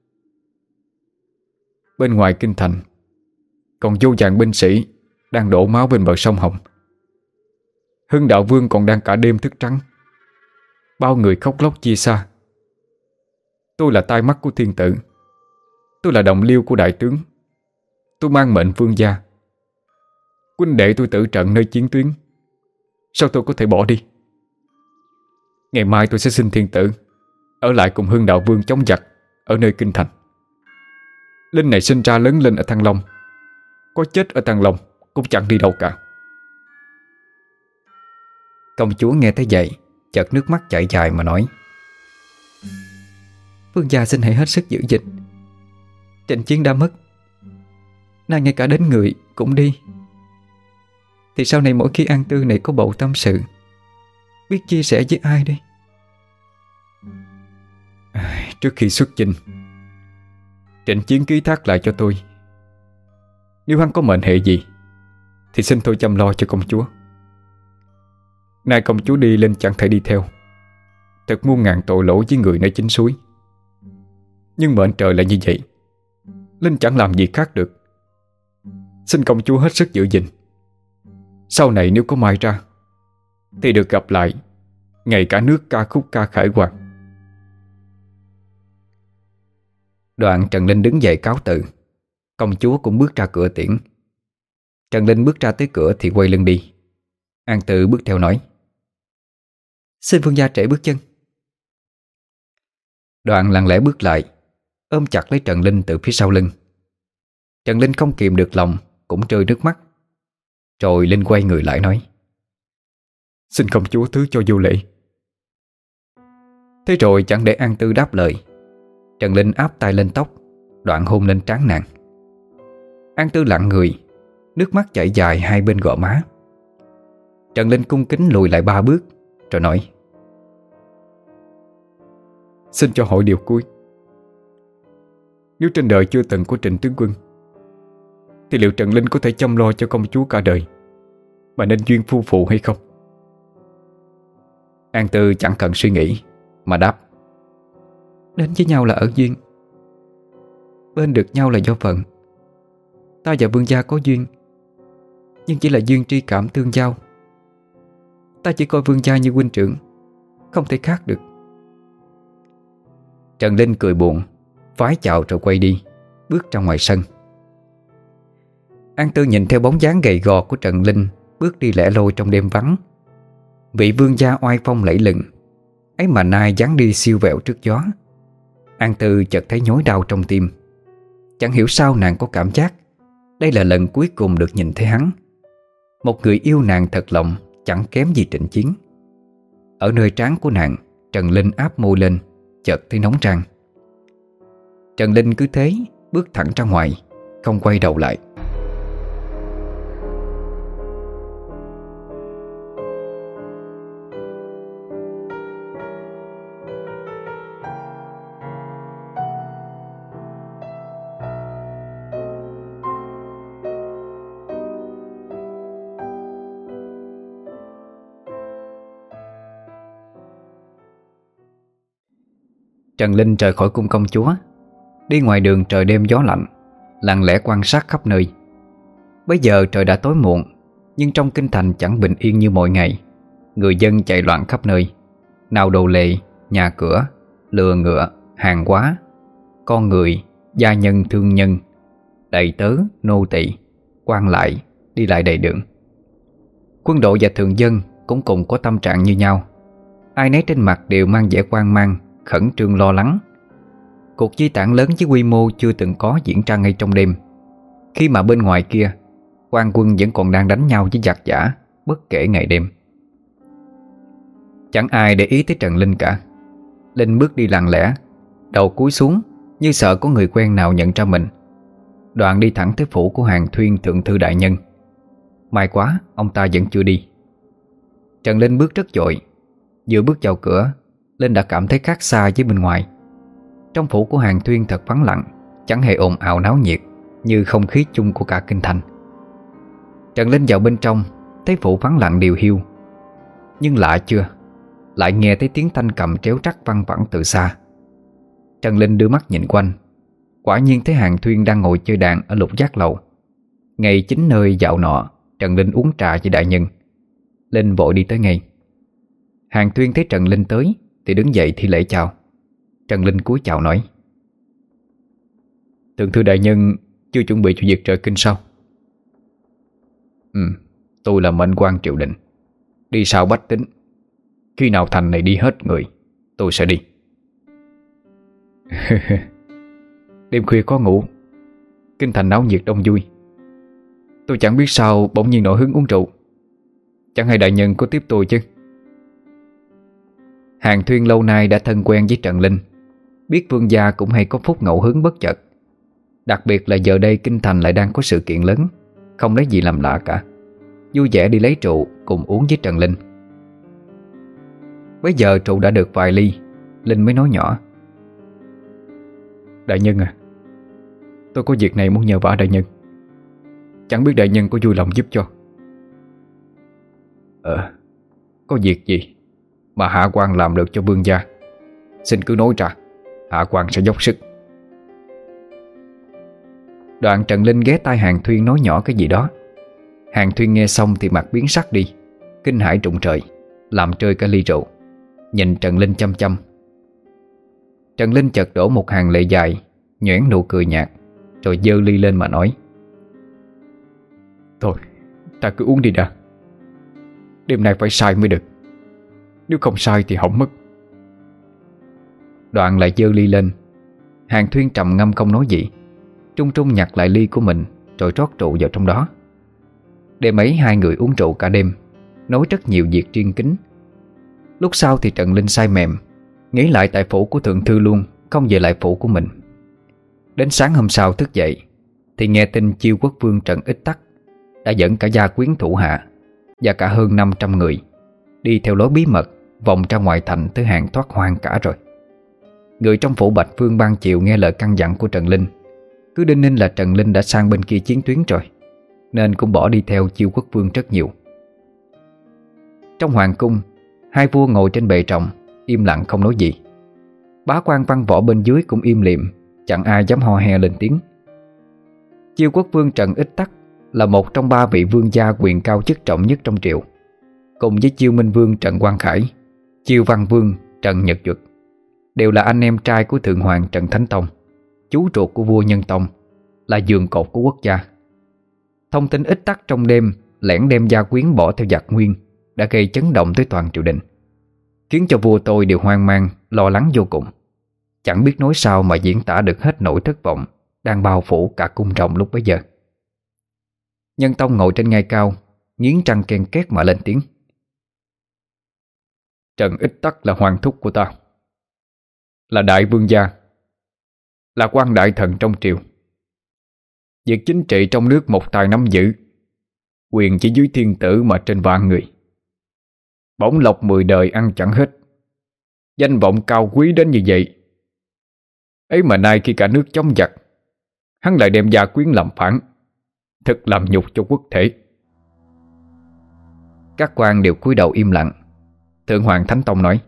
Bên ngoài kinh thành còn vô vàn binh sĩ đang đổ máu bên bờ sông Hồng. Hưng đạo vương còn đang cả đêm thức trắng, bao người khóc lóc chia xa. Tôi là tai mắt của thiên tử, tôi là đồng liêu của đại tướng, tôi mang mệnh vương gia. Huynh đệ tôi tử trận nơi chiến tuyến, sao tôi có thể bỏ đi? Ngày mai tôi sẽ xin thiên tử ở lại cùng Hưng đạo vương chống giặc ở nơi kinh thành. Linh này sinh ra lớn lên ở Thăng Long, có chết ở Thăng Long cũng chẳng đi đâu cả. Công chúa nghe thấy vậy chợt nước mắt chảy dài mà nói: Vương gia xin hãy hết sức giữ gìn. Trịnh Chiến đã mất, nay ngay cả đến người cũng đi, thì sau này mỗi khi An Tư này có bầu tâm sự, biết chia sẻ với ai đây? Trước khi xuất chinh, Trịnh Chiến ký thác lại cho tôi, nếu hắn có mệnh hệ gì thì xin tôi chăm lo cho công chúa. Nay công chúa đi Linh chẳng thể đi theo, thật muôn ngàn tội lỗi với người nơi chính suối. Nhưng mệnh trời là như vậy, Linh chẳng làm gì khác được. Xin công chúa hết sức giữ gìn. Sau này nếu có mai ra thì được gặp lại, ngày cả nước ca khúc ca khải hoàn. Đoạn Trần Linh đứng dậy cáo từ. Công chúa cũng bước ra cửa tiễn. Trần Linh bước ra tới cửa thì quay lưng đi. An Tư bước theo nói: Xin vương gia trễ bước chân. Đoạn lặng lẽ bước lại, ôm chặt lấy Trần Linh từ phía sau lưng. Trần Linh không kìm được lòng, cũng rơi nước mắt. Rồi Linh quay người lại nói: Xin công chúa thứ cho vô lễ. Thế rồi chẳng để An Tư đáp lời, Trần Linh áp tay lên tóc, đoạn hôn lên trán nàng. An Tư lặng người, nước mắt chảy dài hai bên gò má. Trần Linh cung kính lùi lại 3 bước, rồi nói: Xin cho hỏi điều cuối. Nếu trên đời chưa từng có Trịnh tướng quân, thì liệu Trần Linh có thể chăm lo cho công chúa cả đời mà nên duyên phu phụ hay không? An Tư chẳng cần suy nghĩ mà đáp: Đến với nhau là ở duyên, bên được nhau là do phận. Ta và vương gia có duyên, nhưng chỉ là duyên tri cảm tương giao. Ta chỉ coi vương gia như huynh trưởng, không thể khác được. Trần Linh cười buồn, vái chào rồi quay đi, bước ra ngoài sân. An Tư nhìn theo bóng dáng gầy gò của Trần Linh bước đi lẻ loi trong đêm vắng. Vị vương gia oai phong lẫy lừng, Ấy mà nay dáng đi siêu vẹo trước gió. An Tư chợt thấy nhói đau trong tim. Chẳng hiểu sao nàng có cảm giác đây là lần cuối cùng được nhìn thấy hắn. Một người yêu nàng thật lòng, chẳng kém gì Trịnh Chiến. Ở nơi trán của nàng, Trần Linh áp môi lên, chợt thấy nóng rang. Trần Linh cứ thế bước thẳng ra ngoài, không quay đầu lại. Trần Linh rời khỏi cung công chúa, đi ngoài đường trời đêm gió lạnh, lặng lẽ quan sát khắp nơi. Bây giờ trời đã tối muộn, nhưng trong kinh thành chẳng bình yên như mọi ngày. Người dân chạy loạn khắp nơi, nào đồ lệ, nhà cửa, lừa ngựa, hàng hóa, con người, gia nhân thương nhân, đầy tớ, nô tỳ, quan lại đi lại đầy đường. Quân đội và thường dân cũng cùng có tâm trạng như nhau. Ai nấy trên mặt đều mang vẻ hoang mang, khẩn trương lo lắng. Cuộc di tản lớn với quy mô chưa từng có diễn ra ngay trong đêm, khi mà bên ngoài kia quan quân vẫn còn đang đánh nhau với giặc giã bất kể ngày đêm. Chẳng ai để ý tới Trần Linh cả. Linh bước đi lặng lẽ, đầu cúi xuống như sợ có người quen nào nhận ra mình. Đoạn đi thẳng tới phủ của Hàn Thuyên thượng thư đại nhân. May quá ông ta vẫn chưa đi. Trần Linh bước rất vội. Vừa bước vào cửa, Linh đã cảm thấy khác xa với bên ngoài. Trong phủ của Hàn Thuyên thật vắng lặng, chẳng hề ồn ào náo nhiệt như không khí chung của cả kinh thành. Trần Linh vào bên trong, thấy phủ vắng lặng điều hiu. Nhưng lạ chưa, lại nghe thấy tiếng thanh cầm tréo trắc văng vẳng từ xa. Trần Linh đưa mắt nhìn quanh, quả nhiên thấy Hàn Thuyên đang ngồi chơi đàn ở Lục Giác lầu. Ngay chính nơi dạo nọ Trần Linh uống trà với đại nhân. Linh vội đi tới ngay. Hàn Thuyên thấy Trần Linh tới thì đứng dậy thi lễ chào. Trần Linh cúi chào nói: "Thượng thư đại nhân chưa chuẩn bị cho việc rời kinh sao?" Tôi là mệnh quan triều đình, đi sau bách tính. Khi nào thành này đi hết người, tôi sẽ đi." Đêm khuya có ngủ, kinh thành náo nhiệt đông vui. Tôi chẳng biết sao bỗng nhiên nổi hứng uống rượu. Chẳng hay đại nhân có tiếp tôi chứ? Hàn Thuyên lâu nay đã thân quen với Trần Linh, biết vương gia cũng hay có phút ngẫu hứng bất chợt. Đặc biệt là giờ đây kinh thành lại đang có sự kiện lớn, không lấy gì làm lạ cả. Vui vẻ đi lấy rượu cùng uống với Trần Linh. Bây giờ rượu đã được vài ly, Linh mới nói nhỏ: "Đại nhân à, tôi có việc này muốn nhờ vả đại nhân. Chẳng biết đại nhân có vui lòng giúp cho." Có việc gì mà hạ quan làm được cho vương gia, xin cứ nói ra, hạ quan sẽ dốc sức." Đoạn Trần Linh ghé tai Hàn Thuyên nói nhỏ cái gì đó. Hàn Thuyên nghe xong thì mặt biến sắc đi, kinh hãi rụng trời, làm rơi cả ly rượu, nhìn Trần Linh chăm chăm. Trần Linh chợt đổ một hàng lệ dài, nhoẻn nụ cười nhạt, rồi giơ ly lên mà nói: "Thôi, ta cứ uống đi đã. Đêm nay phải sai mới được, nếu không sai thì hỏng mất." Đoạn lại giơ ly lên. Hàn Thuyên trầm ngâm không nói gì, trung trung nhặt lại ly của mình, rồi rót rượu vào trong đó. Đêm ấy hai người uống rượu cả đêm, nói rất nhiều việc riêng kín. Lúc sau thì Trần Linh say mềm, nghĩ lại tại phủ của thượng thư luôn, không về lại phủ của mình. Đến sáng hôm sau thức dậy thì nghe tin Chiêu Quốc Vương Trần Ích Tắc đã dẫn cả gia quyến thủ hạ và cả hơn 500 người đi theo lối bí mật vòng ra ngoài thành tới hàng thoát hoang cả rồi. Người trong phủ Bạch Vương ban chiều nghe lời căn dặn của Trần Linh, cứ đinh ninh là Trần Linh đã sang bên kia chiến tuyến rồi, nên cũng bỏ đi theo Chiêu Quốc Vương rất nhiều. Trong hoàng cung, hai vua ngồi trên bệ trọng, im lặng không nói gì. Bá quan văn võ bên dưới cũng im lìm, chẳng ai dám ho he lên tiếng. Chiêu Quốc Vương Trần Ích Tắc là một trong 3 vị vương gia quyền cao chức trọng nhất trong triều, cùng với Chiêu Minh Vương Trần Quang Khải, Chiêu Văn Vương Trần Nhật Duật, đều là anh em trai của Thượng Hoàng Trần Thánh Tông, chú ruột của vua Nhân Tông, là giường cột của quốc gia. Thông tin Ích Tắc trong đêm lẻn đem gia quyến bỏ theo giặc Nguyên đã gây chấn động tới toàn triều đình, khiến cho vua tôi đều hoang mang, lo lắng vô cùng. Chẳng biết nói sao mà diễn tả được hết nỗi thất vọng đang bao phủ cả cung rồng lúc bấy giờ. Nhân Tông ngồi trên ngai cao, nghiến răng ken két mà lên tiếng. Trần Ích Tắc là hoàng thúc của ta, là đại vương gia, là quan đại thần trong triều. Việc chính trị trong nước một tay nắm giữ, quyền chỉ dưới thiên tử mà trên vạn người. Bổng lộc 10 đời ăn chẳng hết, danh vọng cao quý đến như vậy. Ấy mà nay khi cả nước chống giặc, hắn lại đem gia quyến làm phản, thật làm nhục cho quốc thể. Các quan đều cúi đầu im lặng. Thượng hoàng Thánh Tông nói: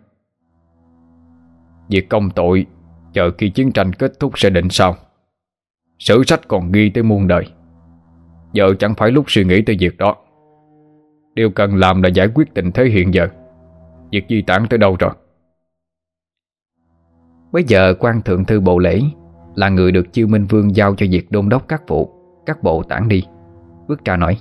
Việc công tội chờ khi chiến tranh kết thúc sẽ định sau. Sử sách còn ghi tới muôn đời. Giờ chẳng phải lúc suy nghĩ tới việc đó. Điều cần làm là giải quyết tình thế hiện giờ. Việc di tản tới đâu rồi? Bây giờ quan thượng thư bộ lễ là người được Chiêu Minh Vương giao cho việc đôn đốc các vụ, các bộ tản đi. Bước ra nói: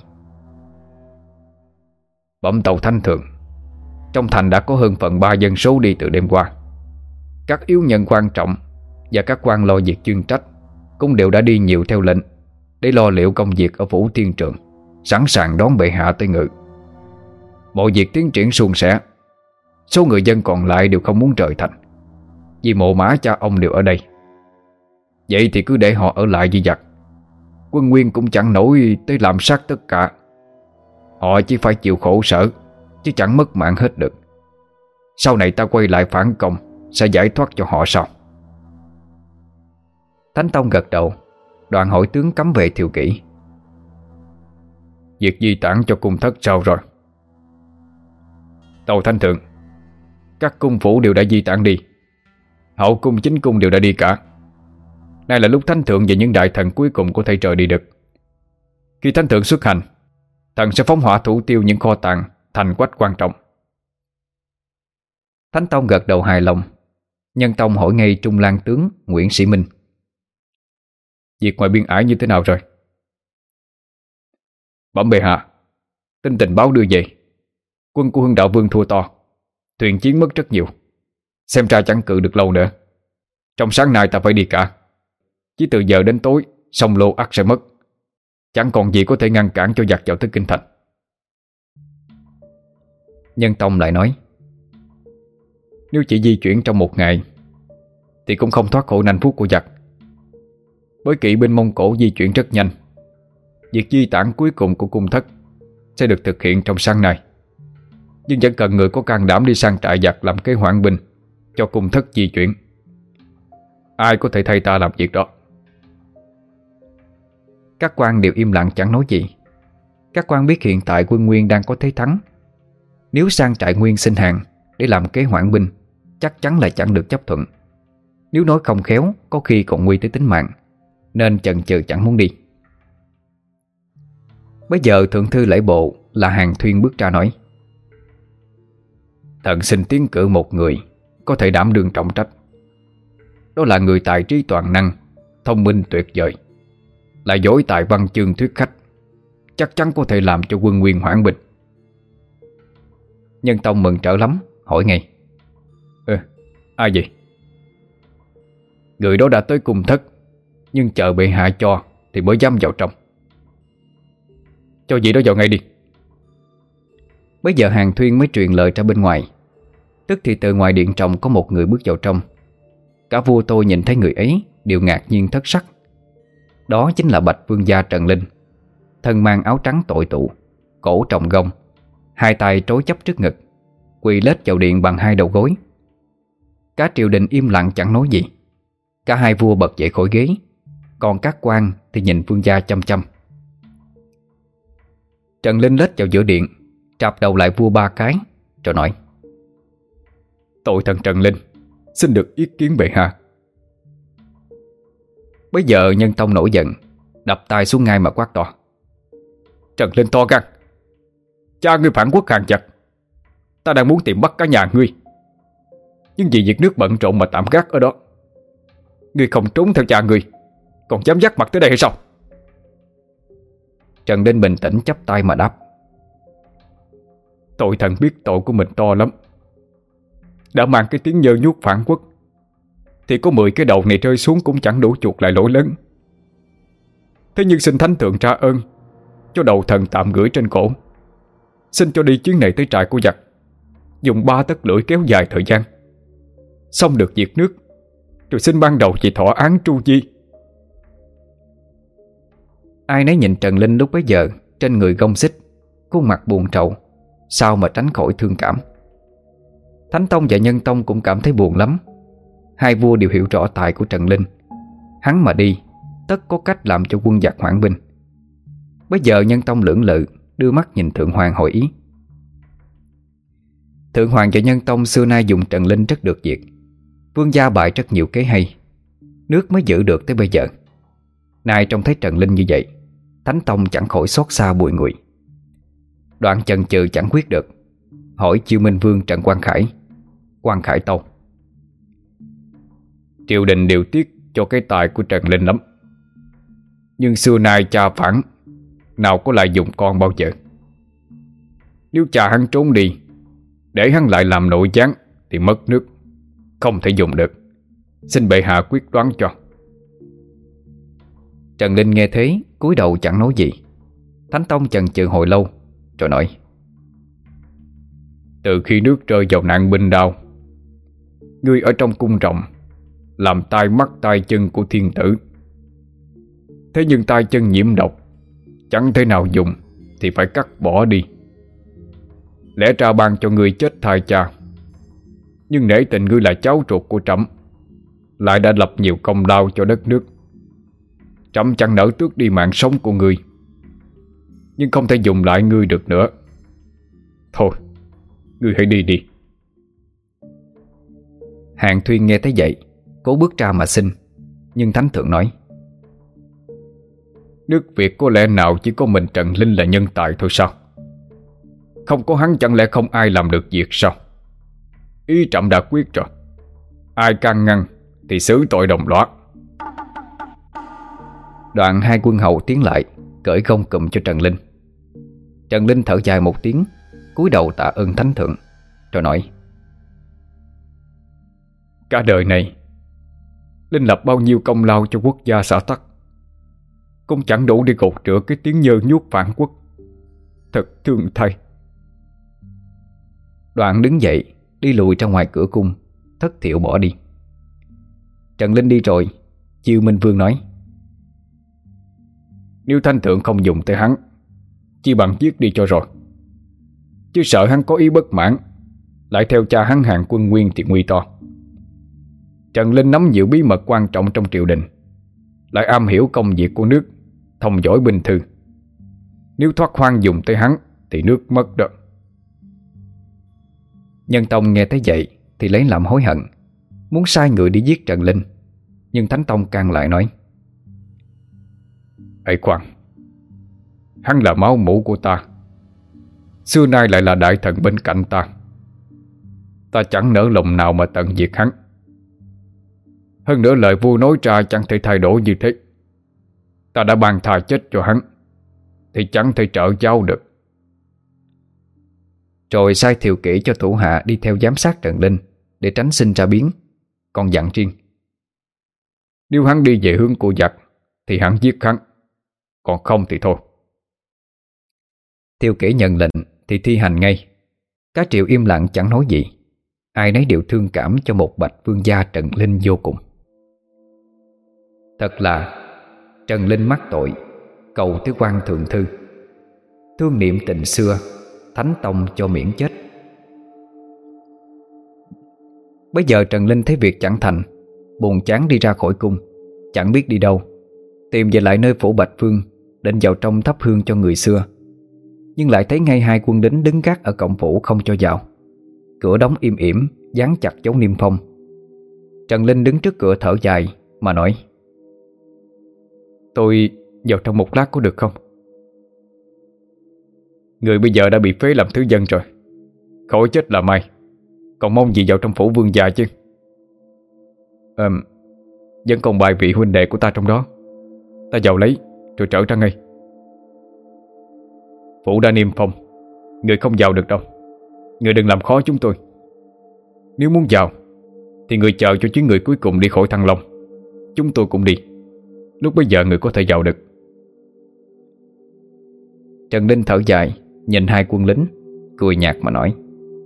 Bẩm tàu Thanh thượng, trong thành đã có hơn phần 3 dân số đi từ đêm qua. Các yếu nhân quan trọng và các quan lo việc chuyên trách cũng đều đã đi nhiều theo lệnh, để lo liệu công việc ở Vũ Tiên Trường, sẵn sàng đón bệ hạ tới ngự. Mọi việc tiến triển suôn sẻ. Số người dân còn lại đều không muốn rời thành, vì mộ mã cha ông đều ở đây. Vậy thì cứ để họ ở lại với giặc. Quân Nguyên cũng chẳng nổi tới làm sát tất cả. Họ chỉ phải chịu khổ sở, chứ chẳng mất mạng hết được. Sau này ta quay lại phản công, sẽ giải thoát cho họ sao? Thánh Tông gật đầu, đoạn hỏi tướng cấm vệ Thiệu Kỷ: Việc di tản cho cung thất sao rồi? Tàu Thanh thượng, các cung phủ đều đã di tản đi. Hậu cung, chính cung đều đã đi cả. Nay là lúc Thánh thượng và những đại thần cuối cùng có thể rời đi được. Khi Thánh thượng xuất hành, thần sẽ phóng hỏa thủ tiêu những kho tàng, thành quách quan trọng. Thánh Tông gật đầu hài lòng. Nhân Tông hỏi ngay Trung Lang tướng Nguyễn Sĩ Minh: Việc ngoài biên ải như thế nào rồi? Bẩm bệ hạ, tin tình báo đưa về, quân của Hưng Đạo Vương thua to, thuyền chiến mất rất nhiều. Xem ra chẳng cự được lâu nữa. Trong sáng nay ta phải đi cả. Chỉ từ giờ đến tối sông Lô ắt sẽ mất. Chẳng còn gì có thể ngăn cản cho giặc vào tới kinh thành. Nhân Tông lại nói: Nếu chỉ di chuyển trong một ngày thì cũng không thoát khỏi nanh vuốt của giặc. Bởi kỵ binh Mông Cổ di chuyển rất nhanh. Việc di tản cuối cùng của cung thất sẽ được thực hiện trong sáng nay. Nhưng vẫn cần người có can đảm đi sang trại giặc làm kế hoãn binh cho cung thất di chuyển. Ai có thể thay ta làm việc đó? Các quan đều im lặng chẳng nói gì. Các quan biết hiện tại quân Nguyên đang có thế thắng. Nếu sang trại Nguyên xin hàng để làm kế hoãn binh, chắc chắn là chẳng được chấp thuận. Nếu nói không khéo, có khi còn nguy tới tính mạng, nên chần chừ chẳng muốn đi. Bây giờ thượng thư lễ bộ là Hàn Thuyên bước ra nói: Thần xin tiến cử một người có thể đảm đương trọng trách. Đó là người tài trí toàn năng, thông minh tuyệt vời, lại giỏi tài văn chương thuyết khách, chắc chắn có thể làm cho quân Nguyên hoãn binh. Nhân Tông mừng trở lắm, hỏi ngay: Ai vậy? Người đó đã tới cung thất, nhưng chờ bệ hạ cho thì mới dám vào trong. Cho vị đó vào ngay đi. Bây giờ Hàn Thuyên mới truyền lời ra bên ngoài. Tức thì từ ngoài điện trọng có một người bước vào trong. Cả vua tôi nhìn thấy người ấy đều ngạc nhiên thất sắc. Đó chính là Bạch Vương gia Trần Linh, thân mang áo trắng tội tụ, cổ trồng gông, hai tay trối chấp trước ngực, quỳ lết vào điện bằng hai đầu gối. Cả triều đình im lặng chẳng nói gì. Cả hai vua bật dậy khỏi ghế, còn các quan thì nhìn vương gia chăm chăm. Trần Linh lết vào giữa điện, trạp đầu lại vua 3 cái, rồi nói: Tội thần Trần Linh xin được ý kiến bệ hạ. Bây giờ Nhân Tông nổi giận, đập tay xuống ngay mà quát to: Trần Linh to gan! Cha ngươi phản quốc hàng giặc, ta đang muốn tìm bắt cả nhà ngươi, nhưng vì việc nước bận rộn mà tạm gác ở đó. Ngươi không trốn theo cha ngươi, còn dám dắt mặt tới đây hay sao? Trần Linh bình tĩnh chắp tay mà đáp: Tội thần biết tội của mình to lắm, đã mang cái tiếng nhơ nhuốc phản quốc, thì có 10 cái đầu này rơi xuống cũng chẳng đủ chuộc lại lỗi lớn. Thế nhưng xin thánh thượng tra ơn, cho đầu thần tạm gửi trên cổ, xin cho đi chuyến này tới trại của giặc, dùng 3 tấc lưỡi kéo dài thời gian, xong được diệt nước, rồi xin ban đầu vì thọ án tru di. Ai nấy nhìn Trần Linh lúc bấy giờ, trên người gông xích, khuôn mặt buồn trầu, sao mà tránh khỏi thương cảm. Thánh Tông và Nhân Tông cũng cảm thấy buồn lắm. Hai vua đều hiểu rõ tài của Trần Linh. Hắn mà đi, tất có cách làm cho quân giặc hoãn binh. Bây giờ Nhân Tông lưỡng lự, đưa mắt nhìn Thượng Hoàng hỏi ý. Thượng Hoàng và Nhân Tông xưa nay dùng Trần Linh rất được việc. Vương gia bại rất nhiều kế hay, nước mới giữ được tới bây giờ. Nay trông thấy Trần Linh như vậy, Thánh Tông chẳng khỏi xót xa bùi ngùi. Đoạn chần chừ chẳng quyết được, hỏi Chiêu Minh Vương Trần Quang Khải Tâu. Triều đình điều tiết cho cái tài của Trần Linh lắm, nhưng xưa nay cha phản nào có lại dùng con bao giờ. Nếu cha hắn trốn đi, để hắn lại làm nội gián thì mất nước, không thể dùng được. Xin bệ hạ quyết đoán cho. Trần Linh nghe thế, cúi đầu chẳng nói gì. Thánh Tông chần chừ hồi lâu rồi nói: Từ khi nước rơi vào nạn binh đao, ngươi ở trong cung rộng, làm tai mắt tai chân của thiên tử. Thế nhưng tai chân nhiễm độc, chẳng thể nào dùng thì phải cắt bỏ đi. Lẽ ra ban cho ngươi chết thay cha, nhưng nể tình ngươi là cháu ruột của trẫm, lại đã lập nhiều công lao cho đất nước. Trẫm chẳng nỡ tước đi mạng sống của ngươi, nhưng không thể dùng lại ngươi được nữa. Thôi, ngươi hãy đi đi. Hạng Thuyên nghe thấy vậy, cố bước ra mà xin, nhưng Thánh Thượng nói: Nước Việt có lẽ nào chỉ có mình Trần Linh là nhân tài thôi sao? Không có hắn chẳng lẽ không ai làm được việc sao? Ý trẫm đã quyết rồi, ai can ngăn thì xử tội đồng loạt. Đoạn hai quân hầu tiến lại, cởi gông cùm cho Trần Linh. Trần Linh thở dài một tiếng, cúi đầu tạ ơn Thánh Thượng, rồi nói: Cả đời này Linh lập bao nhiêu công lao cho quốc gia xã tắc, cũng chẳng đủ để gột rửa cái tiếng nhơ nhuốc phản quốc. Thật thương thay. Đoạn đứng dậy, đi lùi ra ngoài cửa cung, thất thiệu bỏ đi. Trần Linh đi rồi, Chiêu Minh Vương nói: Nếu Thánh Thượng không dùng tới hắn, chi bằng giết đi cho rồi. Chứ sợ hắn có ý bất mãn, lại theo cha hắn hàng quân nguyên thì nguy to. Trần Linh nắm giữ bí mật quan trọng trong triều đình, lại am hiểu công việc của nước, thông giỏi binh thư. Nếu thoát hoang dùng tới hắn thì nước mất đó. Nhân Tông nghe thấy vậy thì lấy làm hối hận, muốn sai người đi giết Trần Linh. Nhưng Thánh Tông can lại nói: Hãy khoan, hắn là máu mủ của ta, xưa nay lại là đại thần bên cạnh ta. Ta chẳng nỡ lòng nào mà tận diệt hắn. Hơn nữa lời vua nói ra chẳng thể thay đổi như thế. Ta đã ban thà chết cho hắn, thì chẳng thể trợ giáo được. Rồi sai Thiệu Kỷ cho thủ hạ đi theo giám sát Trần Linh, để tránh sinh ra biến. Còn dặn riêng: Nếu hắn đi về hướng của giặc thì hắn giết hắn, còn không thì thôi. Thiệu Kỷ nhận lệnh thì thi hành ngay. Cả triều im lặng chẳng nói gì. Ai nấy đều thương cảm cho một bạch vương gia Trần Linh vô cùng. Thật là Trần Linh mắc tội, cầu tới quan thượng thư, thương niệm tình xưa, Thánh Tông cho miễn chết. Bây giờ Trần Linh thấy việc chẳng thành, buồn chán đi ra khỏi cung, chẳng biết đi đâu, tìm về lại nơi phủ Bạch Vương, định vào trong thắp hương cho người xưa. Nhưng lại thấy ngay hai quân lính đứng gác ở cổng phủ không cho vào. Cửa đóng im ỉm, dán chặt dấu niêm phong. Trần Linh đứng trước cửa thở dài mà nói: Tôi vào trong một lát có được không? Người bây giờ đã bị phế làm thứ dân rồi, khỏi chết là may, còn mong gì vào trong phủ vương gia chứ. Vẫn còn vài vị huynh đệ của ta trong đó, ta vào lấy rồi trở ra ngay. Phủ đã niêm phong, người không vào được đâu. Người đừng làm khó chúng tôi. Nếu muốn vào thì người chờ cho chuyến người cuối cùng đi khỏi Thăng Long. Chúng tôi cũng đi. Lúc bấy giờ người có thể vào được. Trần Linh thở dài, nhìn hai quân lính, cười nhạt mà nói: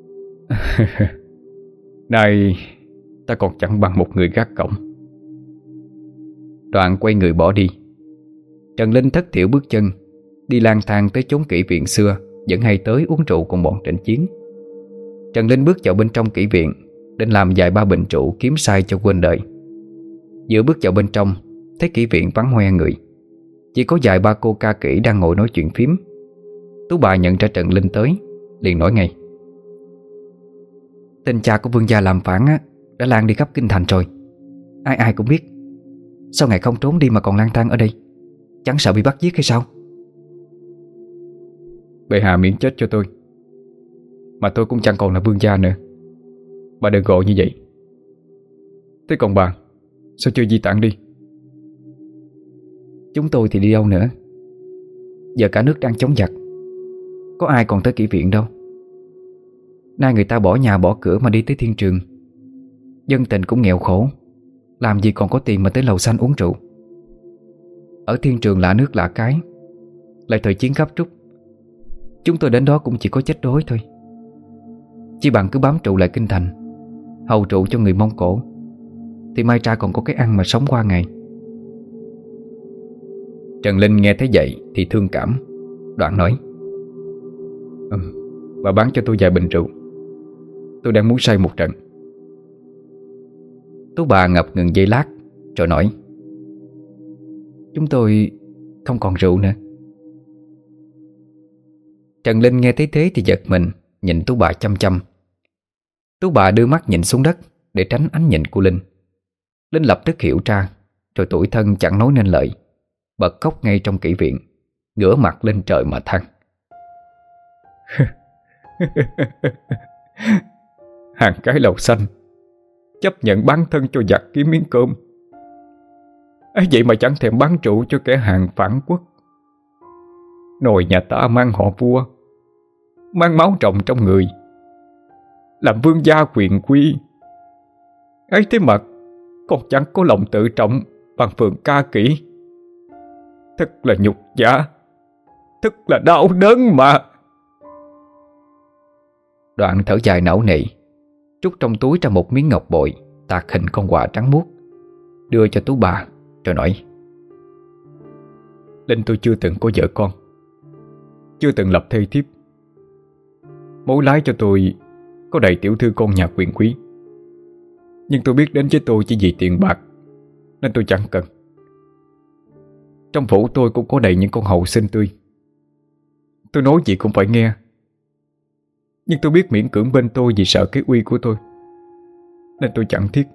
Nay ta còn chẳng bằng một người gác cổng. Đoạn quay người bỏ đi. Trần Linh thất thiểu bước chân, đi lang thang tới chốn kỹ viện xưa vẫn hay tới uống rượu cùng bọn Trịnh Chiến. Trần Linh bước vào bên trong kỹ viện, định làm vài ba bình rượu kiếm sai cho quên đời. Vừa bước vào bên trong, thấy kỹ viện vắng hoe người, chỉ có vài ba cô ca kỹ đang ngồi nói chuyện phím. Tú bà nhận ra Trần Linh tới, liền nói ngay: Tên cha của vương gia làm phản á, đã lan đi khắp kinh thành rồi. Ai ai cũng biết. Sao ngài không trốn đi mà còn lang thang ở đây? Chẳng sợ bị bắt giết hay sao? Bệ hạ miễn chết cho tôi. Mà tôi cũng chẳng còn là vương gia nữa. Bà đừng gọi như vậy. Thế còn bà, sao chưa di tản đi? Chúng tôi thì đi đâu nữa? Giờ cả nước đang chống giặc, có ai còn tới kỹ viện đâu. Nay người ta bỏ nhà bỏ cửa mà đi tới thiên trường. Dân tình cũng nghèo khổ, làm gì còn có tiền mà tới lầu xanh uống rượu. Ở thiên trường lạ nước lạ cái, lại thời chiến gấp rút, chúng tôi đến đó cũng chỉ có chết đói thôi. Chỉ bằng cứ bám trụ lại kinh thành, hầu trụ cho người Mông Cổ, thì mai ra còn có cái ăn mà sống qua ngày. Trần Linh nghe thấy vậy thì thương cảm, đoạn nói: Bà bán cho tôi vài bình rượu. Tôi đang muốn say một trận. Tú bà ngập ngừng giây lát rồi nói: Chúng tôi không còn rượu nữa. Trần Linh nghe thấy thế thì giật mình, nhìn Tú bà chăm chăm. Tú bà đưa mắt nhìn xuống đất để tránh ánh nhìn của Linh. Linh lập tức hiểu ra, rồi tủi thân chẳng nói nên lời, bật khóc ngay trong kỹ viện, ngửa mặt lên trời mà than: Hàng cái lầu xanh chấp nhận bán thân cho giặc kiếm miếng cơm, ấy vậy mà chẳng thèm bán rượu cho kẻ hàng phản quốc. Nồi nhà ta mang họ vua, mang máu rồng trong người, làm vương gia quyền quy, ấy thế mà còn chẳng có lòng tự trọng bằng phường ca kỹ. Thật là nhục nhã, thật là đau đớn mà. Đoạn thở dài não nề, trút trong túi ra một miếng ngọc bội tạc hình con quạ trắng muốt, đưa cho Tú bà rồi nói: Linh tôi chưa từng có vợ con, chưa từng lập thê thiếp. Mối lái cho tôi có đầy tiểu thư con nhà quyền quý, nhưng tôi biết đến với tôi chỉ vì tiền bạc, nên tôi chẳng cần. Trong phủ tôi cũng có đầy những con hậu xinh tươi, tôi nói gì cũng phải nghe. Nhưng tôi biết miễn cưỡng bên tôi vì sợ cái uy của tôi, nên tôi chẳng thiết.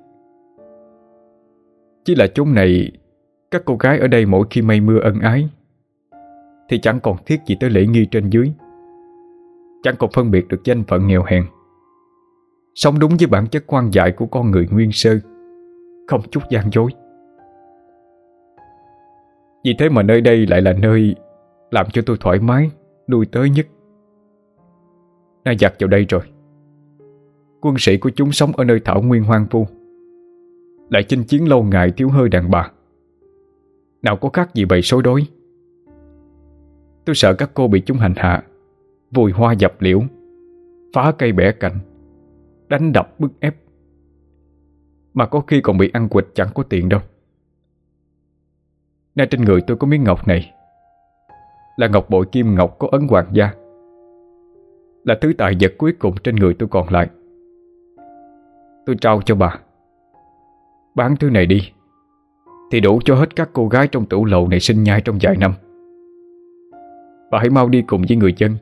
Chỉ là chốn này, các cô gái ở đây mỗi khi mây mưa ân ái thì chẳng còn thiết gì tới lễ nghi trên dưới, chẳng còn phân biệt được danh phận nghèo hèn, sống đúng với bản chất quan dại của con người nguyên sơ, không chút gian dối. Vì thế mà nơi đây lại là nơi làm cho tôi thoải mái lui tới nhất. Nay giặc vào đây rồi, quân sĩ của chúng sống ở nơi thảo nguyên hoang vu, lại chinh chiến lâu ngày thiếu hơi đàn bà, nào có khác gì bầy sói đói. Tôi sợ các cô bị chúng hành hạ, vùi hoa dập liễu, phá cây bẻ cành, đánh đập bức ép, mà có khi còn bị ăn quỵt chẳng có tiền đâu. Nay trên người tôi có miếng ngọc này, là ngọc bội kim ngọc có ấn hoàng gia, là thứ tài vật cuối cùng trên người tôi còn lại. Tôi trao cho bà. Bán thứ này đi thì đủ cho hết các cô gái trong tủ lầu này sinh nhai trong vài năm. Bà hãy mau đi cùng với người dân.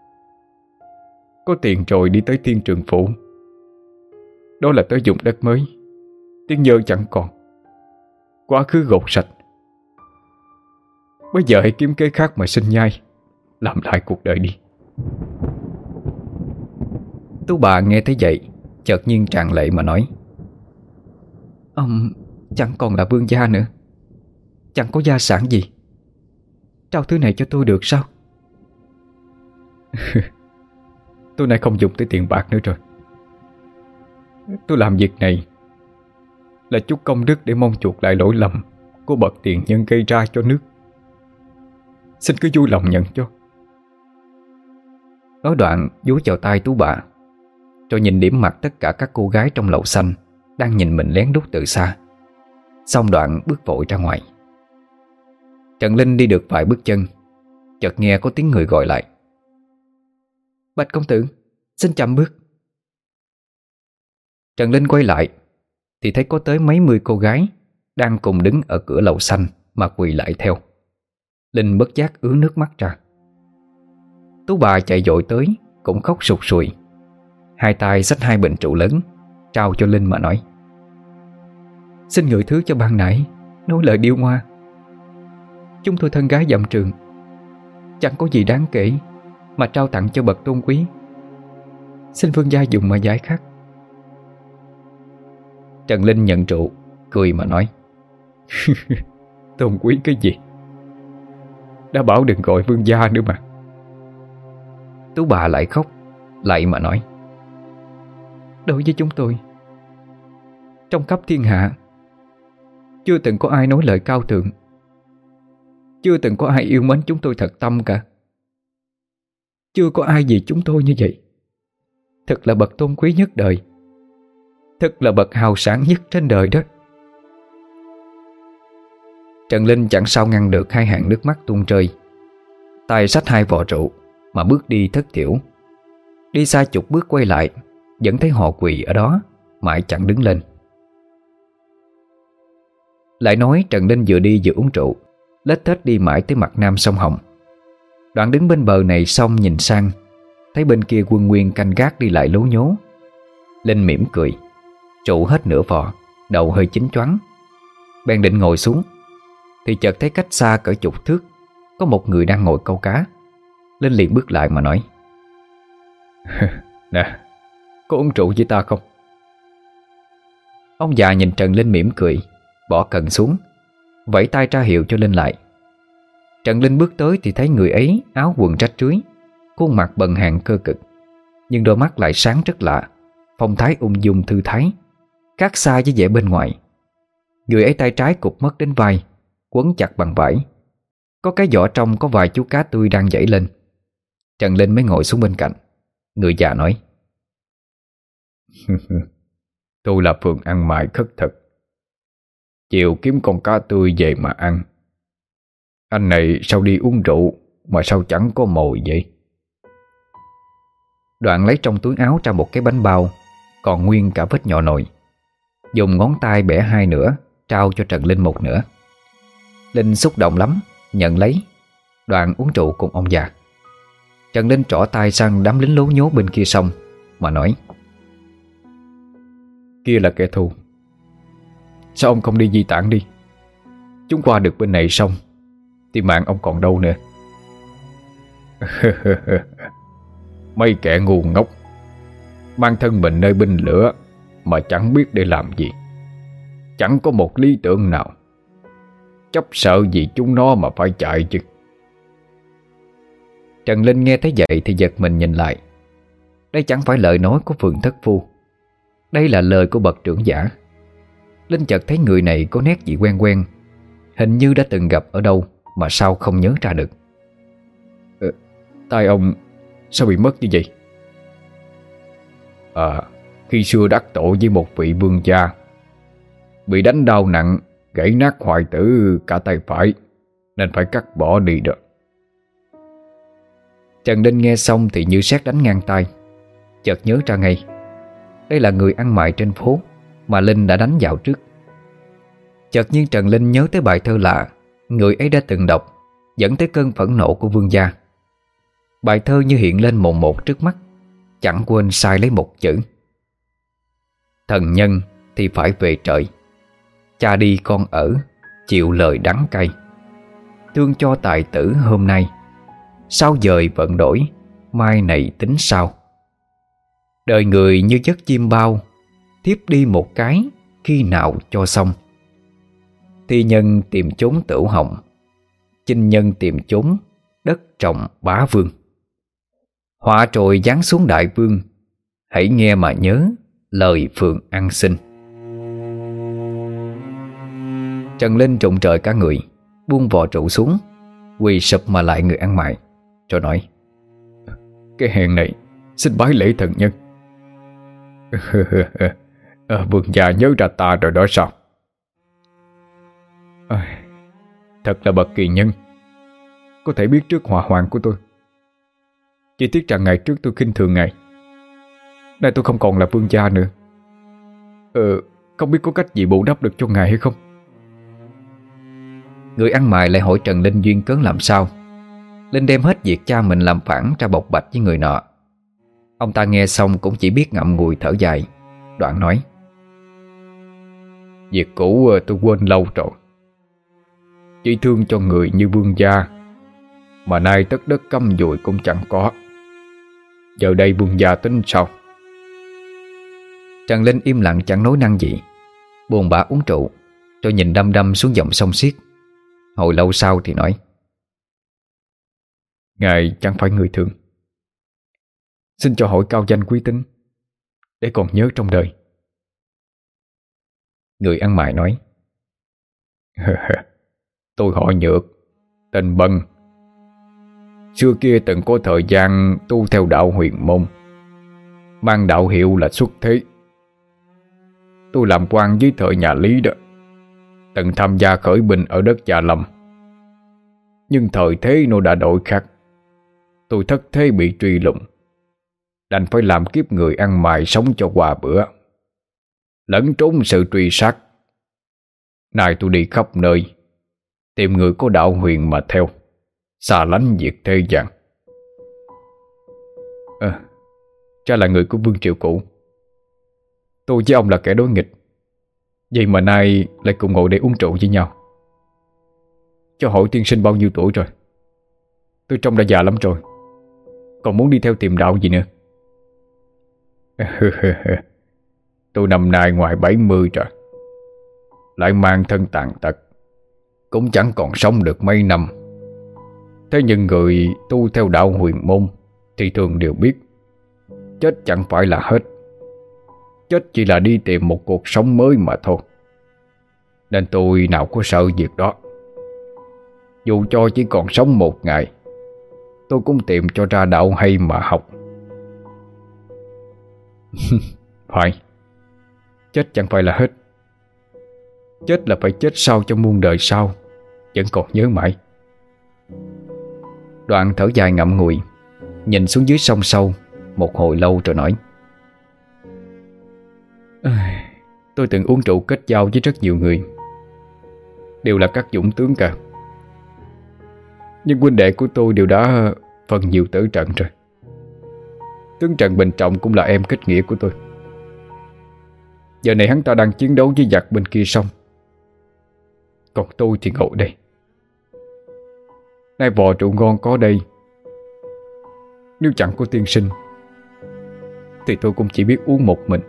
Có tiền rồi đi tới Thiên Trường Phủ, đó là tới vùng đất mới, tiếng nhơ chẳng còn, quá khứ gột sạch. Bây giờ hãy kiếm kế khác mà sinh nhai, làm lại cuộc đời đi. Tú bà nghe thấy vậy, chợt nhiên tràn lệ mà nói: Ông chẳng còn là vương gia nữa, chẳng có gia sản gì, trao thứ này cho tôi được sao? Tôi nay không dùng tới tiền bạc nữa rồi. Tôi làm việc này là chút công đức để mong chuộc lại lỗi lầm của bậc tiền nhân gây ra cho nước. Xin cứ vui lòng nhận cho. Nói đoạn vú vào tay Tú Bà, rồi nhìn điểm mặt tất cả các cô gái trong lầu xanh đang nhìn mình lén lút từ xa. Xong đoạn bước vội ra ngoài. Trần Linh đi được vài bước chân, chợt nghe có tiếng người gọi lại: Bạch công tử, xin chậm bước. Trần Linh quay lại thì thấy có tới mấy mươi cô gái đang cùng đứng ở cửa lầu xanh mà quỳ lại theo. Linh bất giác ứa nước mắt ra. Tú Bà chạy vội tới, cũng khóc sụt sùi, hai tay xách hai bình rượu lớn trao cho Linh mà nói: Xin người thứ cho ban nãy nói lời điêu ngoa. Chúng tôi thân gái dặm trường, chẳng có gì đáng kể mà trao tặng cho bậc tôn quý. Xin vương gia dùng mà giải khát. Trần Linh nhận rượu, cười mà nói: Tôn quý cái gì? Đã bảo đừng gọi vương gia nữa mà. Tú Bà lại khóc, lại mà nói: Đối với chúng tôi, trong khắp thiên hạ chưa từng có ai nói lời cao thượng, chưa từng có ai yêu mến chúng tôi thật tâm cả. Chưa có ai vì chúng tôi như vậy. Thật là bậc tôn quý nhất đời, thật là bậc hào sản nhất trên đời đó. Trần Linh chẳng sao ngăn được hai hàng nước mắt tuôn rơi, tay xách hai vò rượu mà bước đi thất thiểu. Đi xa chục bước quay lại, vẫn thấy họ quỳ ở đó mãi chẳng đứng lên. Lại nói Trần Linh vừa đi vừa uống rượu, lết thết đi mãi tới mặt nam sông Hồng. Đoạn đứng bên bờ này xong nhìn sang, thấy bên kia Quân Nguyên canh gác đi lại lố nhố. Linh mỉm cười, rượu hết nửa vò, đầu hơi chín choáng, bèn định ngồi xuống thì chợt thấy cách xa cỡ chục thước có một người đang ngồi câu cá. Linh liền bước lại mà nói: Nè, có uống rượu với ta không? Ông già nhìn Trần Linh mỉm cười, bỏ cần xuống, vẫy tay ra hiệu cho Linh lại. Trần Linh bước tới thì thấy người ấy áo quần rách rưới, khuôn mặt bần hàn cơ cực, nhưng đôi mắt lại sáng rất lạ, phong thái ung dung thư thái, khác xa với vẻ bên ngoài. Người ấy tay trái cụp mất đến vai, quấn chặt bằng vải, có cái vỏ trong có vài chú cá tươi đang dãy lên. Trần Linh mới ngồi xuống bên cạnh. Người già nói: Tôi là phường ăn mày khất thực, chiều kiếm con cá tươi về mà ăn. Anh này sao đi uống rượu mà sao chẳng có mồi vậy? Đoạn lấy trong túi áo ra một cái bánh bao còn nguyên cả vết nhọ nồi, dùng ngón tay bẻ hai nửa trao cho Trần Linh một nửa. Linh xúc động lắm, nhận lấy, đoạn uống rượu cùng ông già. Trần Linh trỏ tay sang đám lính lố nhố bên kia sông mà nói: Kia là kẻ thù, sao ông không đi di tản đi? Chúng qua được bên này xong thì mạng ông còn đâu nữa. Mấy kẻ ngu ngốc, mang thân mình nơi binh lửa mà chẳng biết để làm gì, chẳng có một lý tưởng nào, chấp sợ gì chúng nó mà phải chạy chứ. Trần Linh nghe thấy vậy thì giật mình nhìn lại. Đây chẳng phải lời nói của Phường Thất Phu, đây là lời của bậc trưởng giả. Linh chợt thấy người này có nét gì quen quen, hình như đã từng gặp ở đâu mà sao không nhớ ra được. Tai ông sao bị mất như vậy? Khi xưa đắc tội với một vị vương gia, bị đánh đau nặng, gãy nát hoại tử cả tay phải, nên phải cắt bỏ đi được. Trần Linh nghe xong thì như sét đánh ngang tai, chợt nhớ ra ngay. Đây là người ăn mày trên phố mà Linh đã đánh dạo trước. Chợt nhiên Trần Linh nhớ tới bài thơ lạ người ấy đã từng đọc, dẫn tới cơn phẫn nộ của vương gia. Bài thơ như hiện lên mồn một trước mắt, chẳng quên sai lấy một chữ: Thần nhân thì phải về trời, cha đi con ở, chịu lời đắng cay. Thương cho tài tử hôm nay, sao dời vận đổi, mai này tính sao. Đời người như giấc chim bao, thiếp đi một cái, khi nào cho xong. Thi nhân tìm chốn tửu hồng, chinh nhân tìm chốn đất trồng bá vương. Họa trồi giáng xuống đại vương, hãy nghe mà nhớ, Lời phường ăn xin. Trần Linh trụng trời cả người, buông vò rượu xuống, quỳ sụp mà lại người ăn mày, rồi nói: Cái hèn này xin bái lễ thần nhân. Vương gia nhớ ra ta rồi đó sao? Thật là bậc kỳ nhân, có thể biết trước họa hoạn của tôi. Chỉ tiếc rằng ngày trước tôi khinh thường ngài, nay tôi không còn là vương gia nữa. Không biết có cách gì bù đắp được cho ngài hay không? Người ăn mày lại hỏi Trần Linh duyên cớ làm sao. Linh đem hết việc cha mình làm phản ra bộc bạch với người nọ. Ông ta nghe xong cũng chỉ biết ngậm ngùi thở dài, đoạn nói: Việc cũ tôi quên lâu rồi. Chỉ thương cho người như vương gia, mà nay tất đất căm dùi cũng chẳng có. Giờ đây vương gia tính sao? Trần Linh im lặng chẳng nói năng gì, buồn bã uống rượu, rồi nhìn đăm đăm xuống dòng sông xiết. Hồi lâu sau thì nói: Ngài chẳng phải người thường, xin cho hỏi cao danh quý tính, để còn nhớ trong đời. Người ăn mày nói: Tôi họ Nhược, tên Bân. Xưa kia từng có thời gian tu theo đạo Huyền Môn, mang đạo hiệu là Xuất Thế. Tôi làm quan dưới thời nhà Lý đó, từng tham gia khởi binh ở đất Gia Lâm. Nhưng thời thế nó đã đổi khác, tôi thất thế bị truy lùng, đành phải làm kiếp người ăn mày sống cho qua bữa, lẫn trốn sự truy sát. Nay tôi đi khắp nơi tìm người có đạo huyền mà theo, xa lánh việc thế gian. Cha là người của vương triều cũ. Tôi với ông là kẻ đối nghịch, vậy mà nay lại cùng ngồi để uống rượu với nhau. Cho hỏi tiên sinh bao nhiêu tuổi rồi? Tôi trông đã già lắm rồi, còn muốn đi theo tìm đạo gì nữa? Tôi năm nay ngoài 70 rồi, lại mang thân tàn tật, cũng chẳng còn sống được mấy năm. Thế nhưng người tu theo đạo Huyền Môn thì thường đều biết, chết chẳng phải là hết. Chết chỉ là đi tìm một cuộc sống mới mà thôi. Nên tôi nào có sợ việc đó. Dù cho chỉ còn sống một ngày, tôi cũng tìm cho ra đạo hay mà học. Phải, chết chẳng phải là hết. Chết là phải chết sao cho muôn đời sau vẫn còn nhớ mãi. Đoạn thở dài ngậm ngùi, nhìn xuống dưới sông sâu một hồi lâu rồi nói: Tôi từng uống rượu kết giao với rất nhiều người, đều là các dũng tướng cả. Nhưng huynh đệ của tôi đều đã phần nhiều tử trận rồi. Tướng Trần Bình Trọng cũng là em kết nghĩa của tôi. Giờ này hắn ta đang chiến đấu với giặc bên kia sông, còn tôi thì ngồi đây. Nay vò rượu ngon có đây, nếu chẳng có tiên sinh thì tôi cũng chỉ biết uống một mình.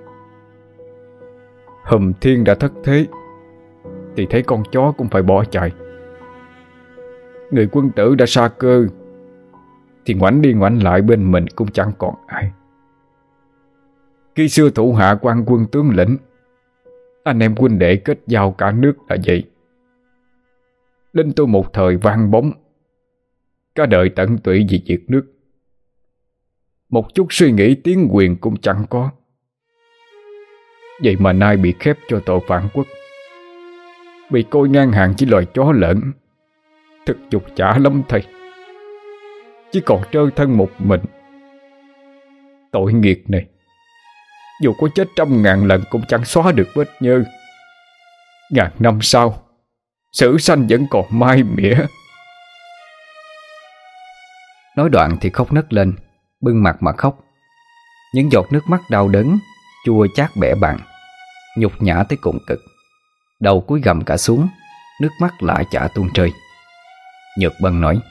Hùm Thiên đã thất thế thì thấy con chó cũng phải bỏ chạy. Người quân tử đã sa cơ thì ngoảnh đi ngoảnh lại bên mình cũng chẳng còn ai. Khi xưa thủ hạ quan quân tướng lĩnh, anh em huynh đệ kết giao cả nước là vậy. Đến tôi một thời vang bóng, cả đời tận tụy vì việc nước, một chút suy nghĩ tiến quyền cũng chẳng có. Vậy mà nay bị khép cho tội phản quốc, bị coi ngang hàng với loài chó lợn, thực nhục chả lắm thầy. Chỉ còn trơ thân một mình. Tội nghiệt này, dù có chết 100.000 lần cũng chẳng xóa được vết nhơ. Ngàn năm sau, sử sanh vẫn còn mai mỉa. Nói đoạn thì khóc nấc lên, bưng mặt mà khóc. Những giọt nước mắt đau đớn, chua chát bẽ bàng, nhục nhã tới cùng cực. Đầu cúi gằm cả xuống, nước mắt lã chả tuôn rơi. Nhược Bân nói: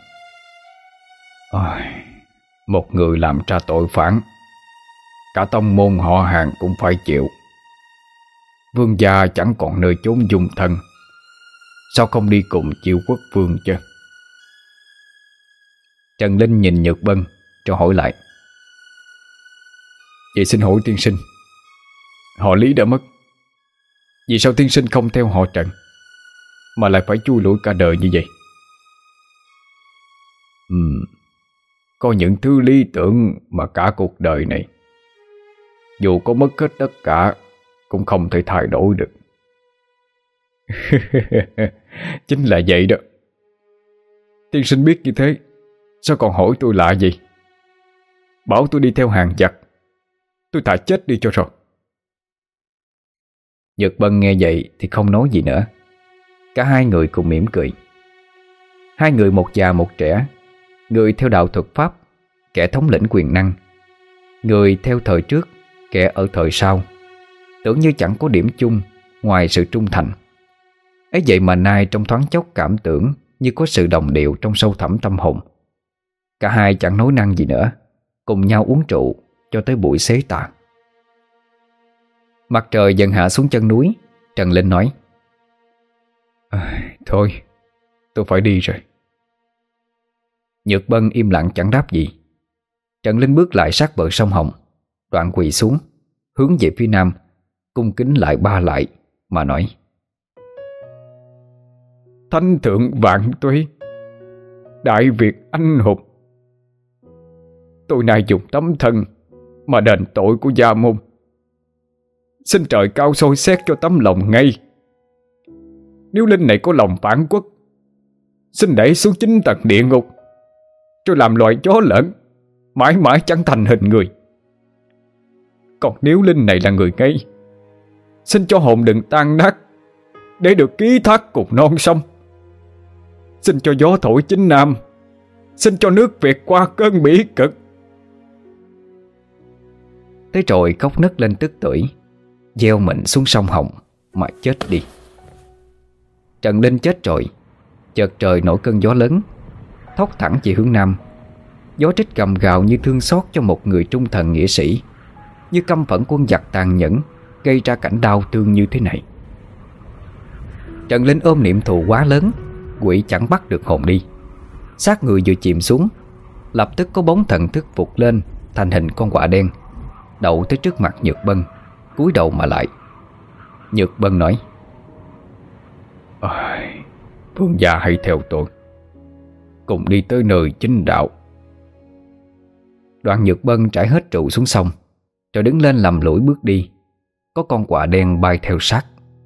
Một người làm ra tội phản, cả tông môn họ hàng cũng phải chịu. Vương gia chẳng còn nơi chốn dung thân, sao không đi cùng chiêu quốc vương chứ? Trần Linh nhìn Nhược Bân rồi hỏi lại: Vậy xin hỏi tiên sinh, Họ Lý đã mất. Vì sao tiên sinh không theo họ Trần mà lại phải chui lủi cả đời như vậy? Có những thứ lý tưởng mà cả cuộc đời này dù có mất hết tất cả cũng không thể thay đổi được. Chính là vậy đó. Tiên sinh biết như thế, sao còn hỏi tôi lạ gì? Bảo tôi đi theo hàng giặc, tôi thà chết đi cho rồi. Nhược Bân nghe vậy thì không nói gì nữa. Cả hai người cùng mỉm cười. Hai người một già một trẻ, người theo đạo thuật pháp, kẻ thống lĩnh quyền năng, người theo thời trước, kẻ ở thời sau, tưởng như chẳng có điểm chung ngoài sự trung thành. Ấy vậy mà nay trong thoáng chốc cảm tưởng như có sự đồng điệu trong sâu thẳm tâm hồn. Cả hai chẳng nói năng gì nữa, cùng nhau uống rượu cho tới buổi xế tà. Mặt trời dần hạ xuống chân núi. Trần Linh nói: Thôi, tôi phải đi rồi. Nhược Bân im lặng chẳng đáp gì. Trần Linh bước lại sát bờ sông Hồng, đoạn quỳ xuống, hướng về phía nam, cung kính lại ba lại mà nói: Thánh thượng vạn tuế, Đại Việt anh hùng, tôi nay dùng tấm thân mà đền tội của gia môn. Xin trời cao soi xét cho tấm lòng ngay. Nếu linh này có lòng phản quốc, xin đẩy xuống chính tầng địa ngục, rồi làm loài chó lợn, mãi mãi chẳng thành hình người. Còn nếu linh này là người ngay, xin cho hồn đừng tan nát, để được ký thác cùng non sông. Xin cho gió thổi chính nam, xin cho nước Việt qua cơn bỉ cực. Thế rồi khóc nấc lên tức tưởi, gieo mình xuống sông Hồng mà chết đi. Trần Linh chết rồi, chợt trời nổi cơn gió lớn, thốc thẳng về hướng nam. Gió trích gầm gào như thương xót cho một người trung thần nghĩa sĩ, như căm phẫn quân giặc tàn nhẫn gây ra cảnh đau thương như thế này. Trần Linh ôm niệm thù quá lớn, quỷ chẳng bắt được hồn đi. Xác người vừa chìm xuống, lập tức có bóng thần thức vụt lên thành hình con quạ đen, đậu tới trước mặt Nhược Bân, cúi đầu mà lại. Nhược Bân nói: Vương gia hãy theo tôi, cùng đi tới nơi chính đạo. Đoạn Nhược Bân trải hết rượu xuống sông, rồi đứng lên lầm lũi bước đi. Có con quạ đen bay theo sát.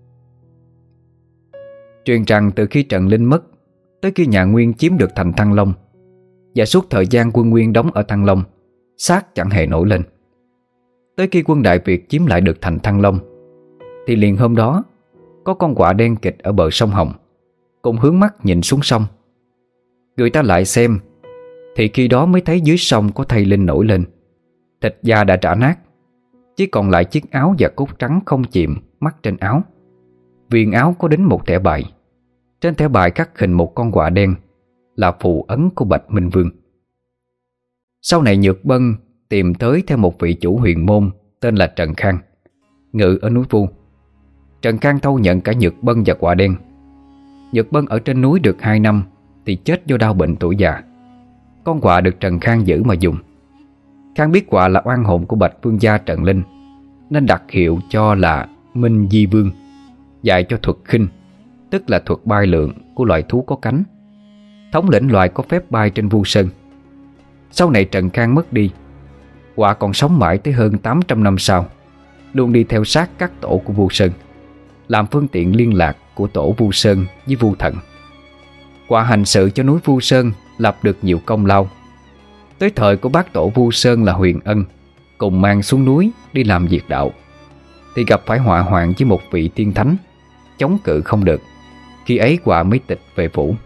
Truyền rằng từ khi Trần Linh mất tới khi nhà Nguyên chiếm được thành Thăng Long, và suốt thời gian quân Nguyên đóng ở Thăng Long, xác chẳng hề nổi lên. Tới khi quân Đại Việt chiếm lại được thành Thăng Long, thì liền hôm đó có con quạ đen kịch ở bờ sông Hồng, cùng hướng mắt nhìn xuống sông. Người ta lại xem, thì khi đó mới thấy dưới sông có thây linh nổi lên. Thịt da đã rã nát, chỉ còn lại chiếc áo và cốt trắng không chìm mắc trên áo. Viền áo có đính một thẻ bài. Trên thẻ bài khắc hình một con quạ đen, là phù ấn của Bạch Minh Vương. Sau này Nhược Bân tìm tới theo một vị chủ huyền môn tên là Trần Khang, ngự ở núi Vu. Trần Khang thâu nhận cả Nhược Bân và quạ đen. Nhược Bân ở trên núi được 2 năm thì chết do đau bệnh tuổi già. Con quạ được Trần Khang giữ mà dùng. Khang biết quạ là oan hồn của Bạch Vương gia Trần Linh, nên đặt hiệu cho là Minh Di Vương, dạy cho thuật khinh, tức là thuật bay lượn của loài thú có cánh, thống lĩnh loài có phép bay trên Vu Sơn. Sau này Trần Khang mất đi, quạ còn sống mãi tới hơn 800 năm sau, luôn đi theo sát các tổ của Vu Sơn, làm phương tiện liên lạc của tổ Vu Sơn với Vu Thần. Quạ hành sự cho núi Vu Sơn lập được nhiều công lao. Tới thời của bác tổ Vu Sơn là Huyền Ân cùng mang xuống núi đi làm việc đạo, thì gặp phải họa hoạn với một vị tiên thánh, chống cự không được. Khi ấy quạ mới tịch về phủ.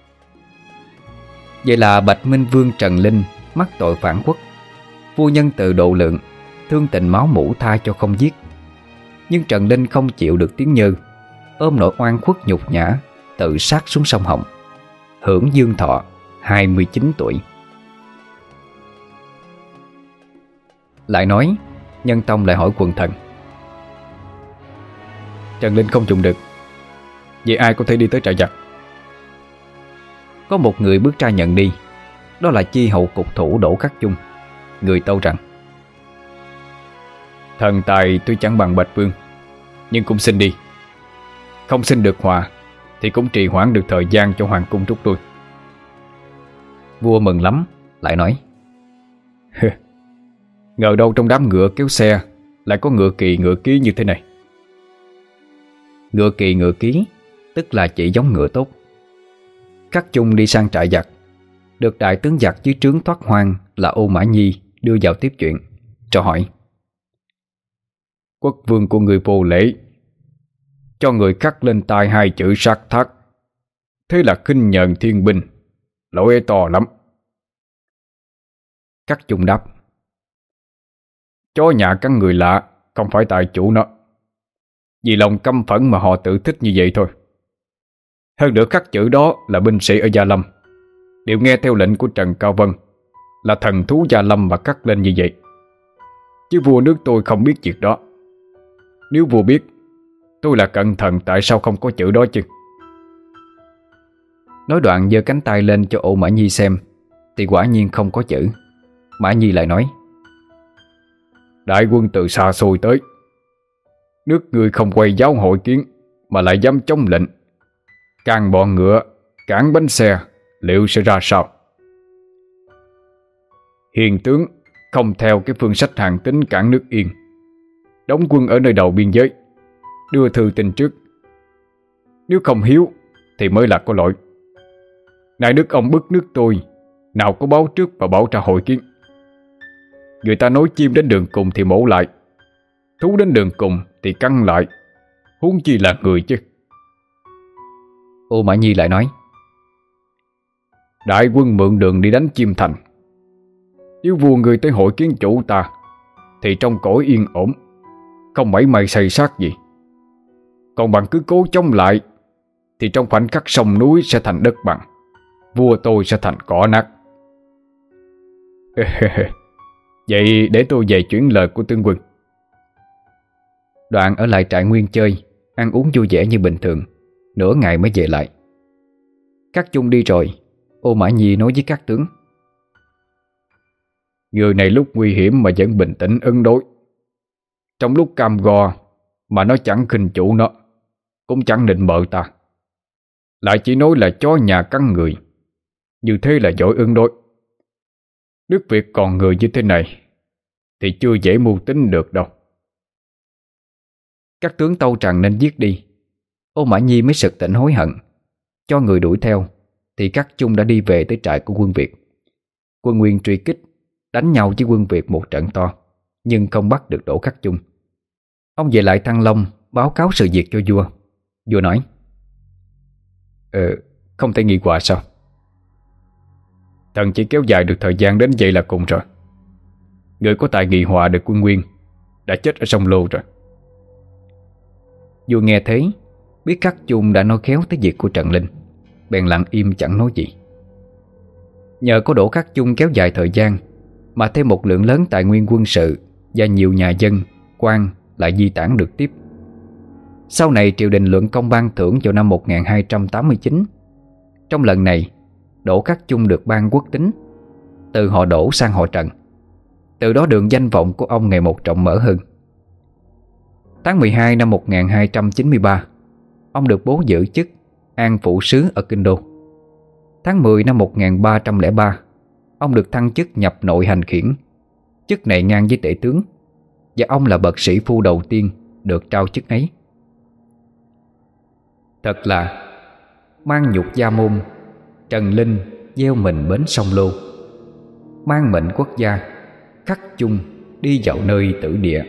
Vậy là Bạch Minh Vương Trần Linh mắc tội phản quốc. Vua nhân từ độ lượng, thương tình máu mủ tha cho không giết. Nhưng Trần Linh không chịu được tiếng nhơ, ôm nỗi oan khuất nhục nhã, tự sát xuống sông Hồng, hưởng dương thọ 29 tuổi. Lại nói, Nhân Tông lại hỏi quần thần: Trần Linh không trùng được, vậy ai có thể đi tới trại giặc? Có một người bước ra nhận đi. Đó là chi hậu cục thủ Đỗ Khắc Chung, người tâu rằng: Thần tài tuy chẳng bằng Bạch Vương, nhưng cũng xin đi. Không xin được hòa thì cũng trì hoãn được thời gian cho hoàng cung rút lui. Vua mừng lắm, lại nói: Ngờ đâu trong đám ngựa kéo xe lại có ngựa kỳ ngựa ký như thế này. Ngựa kỳ ngựa ký tức là chỉ giống ngựa tốt. Khắc Chung đi sang trại giặc, được đại tướng giặc dưới trướng Thoát Hoang là Ô Mã Nhi đưa vào tiếp chuyện, cho hỏi: Quốc vương của người vô lễ, cho người khắc lên tai 2 chữ sát thác, thế là khinh nhờn thiên binh, lỗi ấy to lắm. Khắc Chung đáp: Chó nhà cắn người lạ không phải tại chủ nó, vì lòng căm phẫn mà họ tự thích như vậy thôi. Hơn nữa khắc chữ đó là binh sĩ ở Gia Lâm, đều nghe theo lệnh của Trần Cao Vân, là thần thú Gia Lâm mà khắc lên như vậy. Chứ vua nước tôi không biết việc đó. Nếu vua biết, tôi là cẩn thận tại sao không có chữ đó chứ? Nói đoạn giơ cánh tay lên cho Ô Mã Nhi xem, thì quả nhiên không có chữ. Mã Nhi lại nói: Đại quân từ xa xôi tới, nước người không quay giáo hội kiến mà lại dám chống lệnh, càng bọn ngựa, cản bánh xe, liệu sẽ ra sao? Hiền tướng không theo cái phương sách hàng tính cản nước Yên, đóng quân ở nơi đầu biên giới, đưa thư tin trước. Nếu không hiếu thì mới là có lỗi. Nay đức ông bức nước tôi, nào có báo trước và bảo ra hội kiến. Người ta nói chim đến đường cùng thì mổ lại, thú đến đường cùng thì căng lại, huống chi là người chứ. Ô Mã Nhi lại nói: Đại quân mượn đường đi đánh Chiêm Thành, nếu vua người tới hội kiến chủ ta thì trong cõi yên ổn, không mảy may xây xác gì. Còn bạn cứ cố chống lại thì trong khoảnh khắc sông núi sẽ thành đất bằng, vua tôi sẽ thành cỏ nát. Vậy để tôi về chuyển lời của tướng quân. Đoạn ở lại trại nguyên chơi, ăn uống vui vẻ như bình thường, nửa ngày mới về lại. Khắc Chung đi rồi, Ô Mã Nhi nói với các tướng: Người này lúc nguy hiểm mà vẫn bình tĩnh ứng đối, trong lúc cam go mà nó chẳng khinh chủ nó, cũng chẳng nịnh bợ ta, lại chỉ nói là chó nhà cắn người. Như thế là giỏi ứng đối. Nước Việt còn người như thế này thì chưa dễ mưu tính được đâu. Các tướng tâu rằng nên giết đi. Ô Mã Nhi mới sực tỉnh hối hận, cho người đuổi theo, thì Khắc Chung đã đi về tới trại của quân Việt. Quân Nguyên truy kích, đánh nhau với quân Việt một trận to, nhưng không bắt được Đỗ Khắc Chung. Ông về lại Thăng Long báo cáo sự việc cho vua. Vua nói: Không thể nghi quà sao? Thần chỉ kéo dài được thời gian đến vậy là cùng rồi. Người có tài nghị hòa được quân Nguyên đã chết ở sông Lô rồi. Vua nghe thế, biết Khắc Chung đã nói khéo tới việc của Trần Linh, bèn lặng im chẳng nói gì. Nhờ có Đỗ Khắc Chung kéo dài thời gian, mà thêm một lượng lớn tài nguyên quân sự và nhiều nhà dân, quan lại di tản được tiếp. Sau này triều đình luận công ban thưởng vào năm 1289. Trong lần này, Đỗ Khắc Chung được ban quốc tính, từ họ Đỗ sang họ Trần. Từ đó đường danh vọng của ông ngày một rộng mở hơn. Tháng 12 năm 1293, ông được bố giữ chức An Phủ Sứ ở Kinh Đô. Tháng 10 năm 1303, ông được thăng chức nhập nội hành khiển, chức này ngang với tể tướng, và ông là bậc sĩ phu đầu tiên được trao chức ấy. Thật là mang nhục gia môn, Trần Linh gieo mình bến sông Lô, mang mệnh quốc gia, Khắc Chung đi dạo nơi tử địa.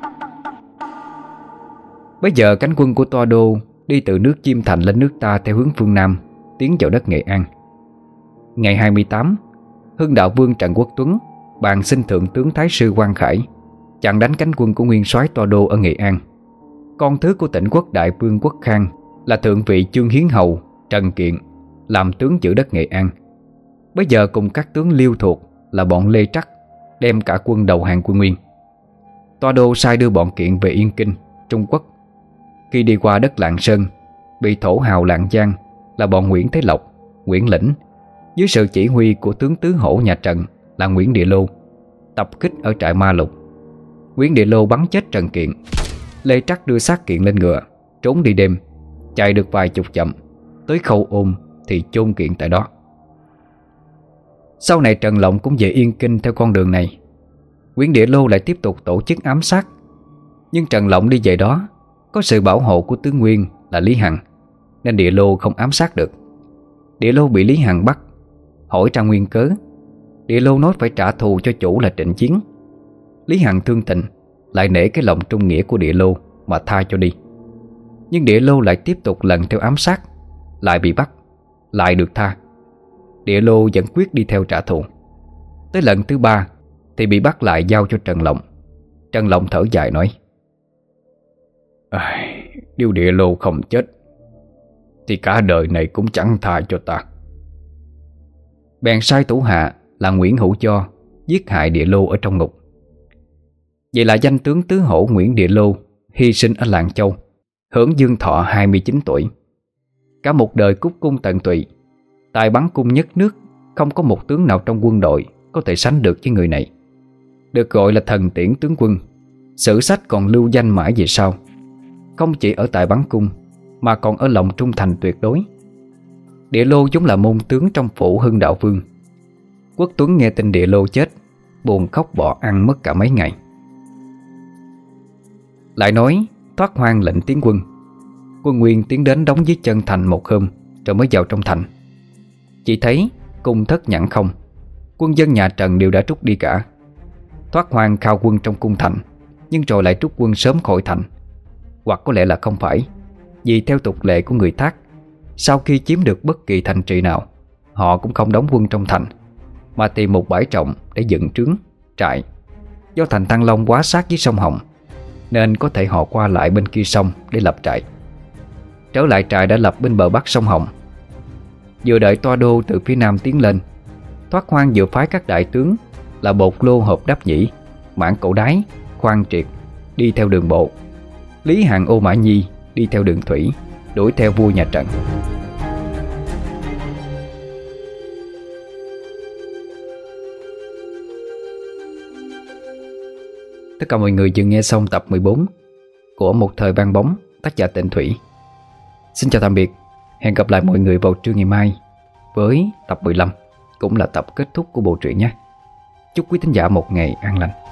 Bây giờ cánh quân của Toa Đô đi từ nước Chiêm Thành lên nước ta theo hướng phương Nam, tiến vào đất Nghệ An. Ngày 28, Hưng Đạo Vương Trần Quốc Tuấn bàn xin Thượng tướng Thái sư Quang Khải chặn đánh cánh quân của nguyên soái Toa Đô ở Nghệ An. Con thứ của tỉnh quốc Đại Vương Quốc Khang là thượng vị Chương Hiến Hầu Trần Kiện làm tướng giữ đất Nghệ An. Bây giờ cùng các tướng liêu thuộc là bọn Lê Trắc đem cả quân đầu hàng quân Nguyên. Toa Đô sai đưa bọn Kiện về Yên Kinh, Trung Quốc. Khi đi qua đất Lạng Sơn, bị thổ hào Lạng Giang là bọn Nguyễn Thế Lộc, Nguyễn Lĩnh dưới sự chỉ huy của tướng tứ hổ nhà Trần là Nguyễn Địa Lô tập kích ở trại Ma Lục. Nguyễn Địa Lô bắn chết Trần Kiện. Lê Trắc đưa xác Kiện lên ngựa, trốn đi đêm. Chạy được vài chục dặm, tới Khâu Ôn thì chôn Kiện tại đó. Sau này Trần Lộng cũng về Yên Kinh theo con đường này. Nguyễn Địa Lô lại tiếp tục tổ chức ám sát. Nhưng Trần Lộng đi về đó có sự bảo hộ của tướng Nguyên là Lý Hằng, nên Địa Lô không ám sát được. Địa Lô bị Lý Hằng bắt, hỏi ra nguyên cớ. Địa Lô nói phải trả thù cho chủ là Trịnh Chiến. Lý Hằng thương tình, lại nể cái lòng trung nghĩa của Địa Lô mà tha cho đi. Nhưng Địa Lô lại tiếp tục lần theo ám sát, lại bị bắt, lại được tha. Địa Lô vẫn quyết đi theo trả thù. Tới lần thứ 3 thì bị bắt lại giao cho Trần Lộng. Trần Lộng thở dài nói: nếu Địa Lô không chết thì cả đời này cũng chẳng tha cho ta. Bèn sai thủ hạ là Nguyễn Hữu Do giết hại Địa Lô ở trong ngục. Vậy là danh tướng tứ hổ Nguyễn Địa Lô hy sinh ở Lạng Châu, hưởng dương thọ 29 tuổi. Cả một đời cúc cung tận tụy, tài bắn cung nhất nước, không có một tướng nào trong quân đội có thể sánh được với người này. Được gọi là thần tiễn tướng quân, sử sách còn lưu danh mãi về sau. Không chỉ ở tài bắn cung mà còn ở lòng trung thành tuyệt đối. Địa Lô vốn là môn tướng trong phủ Hưng Đạo Vương. Quốc Tuấn nghe tin Địa Lô chết, buồn khóc bỏ ăn mất cả mấy ngày. Lại nói thoát hoang lệnh tiến quân. Quân Nguyên tiến đến đóng dưới chân thành một hôm, rồi mới vào trong thành. Chỉ thấy cung thất nhẵn không, quân dân nhà Trần đều đã trút đi cả. Thoát hoang khao quân trong cung thành, nhưng rồi lại trút quân sớm khỏi thành. Hoặc có lẽ là không phải, vì theo tục lệ của người Thác, sau khi chiếm được bất kỳ thành trì nào, họ cũng không đóng quân trong thành, mà tìm một bãi rộng để dựng trướng, trại. Do thành Thăng Long quá sát với sông Hồng, nên có thể họ qua lại bên kia sông để lập trại. Trở lại trại đã lập bên bờ bắc sông Hồng. Vừa đợi Toa Đô từ phía nam tiến lên, Thoát hoang vừa phái các đại tướng là Bột Lô Hộp Đáp Nhĩ, Mãn Cổ Đái, Khoan Triệt đi theo đường bộ, Lý Hằng Ô Mã Nhi đi theo đường thủy, đuổi theo vua nhà Trần. Tất cả mọi người vừa nghe xong tập 14 của Một Thời Vang Bóng, tác giả Tịnh Thủy. Xin chào tạm biệt, hẹn gặp lại mọi người vào trưa ngày mai với tập 15, cũng là tập kết thúc của bộ truyện nhé. Chúc quý thính giả một ngày an lành.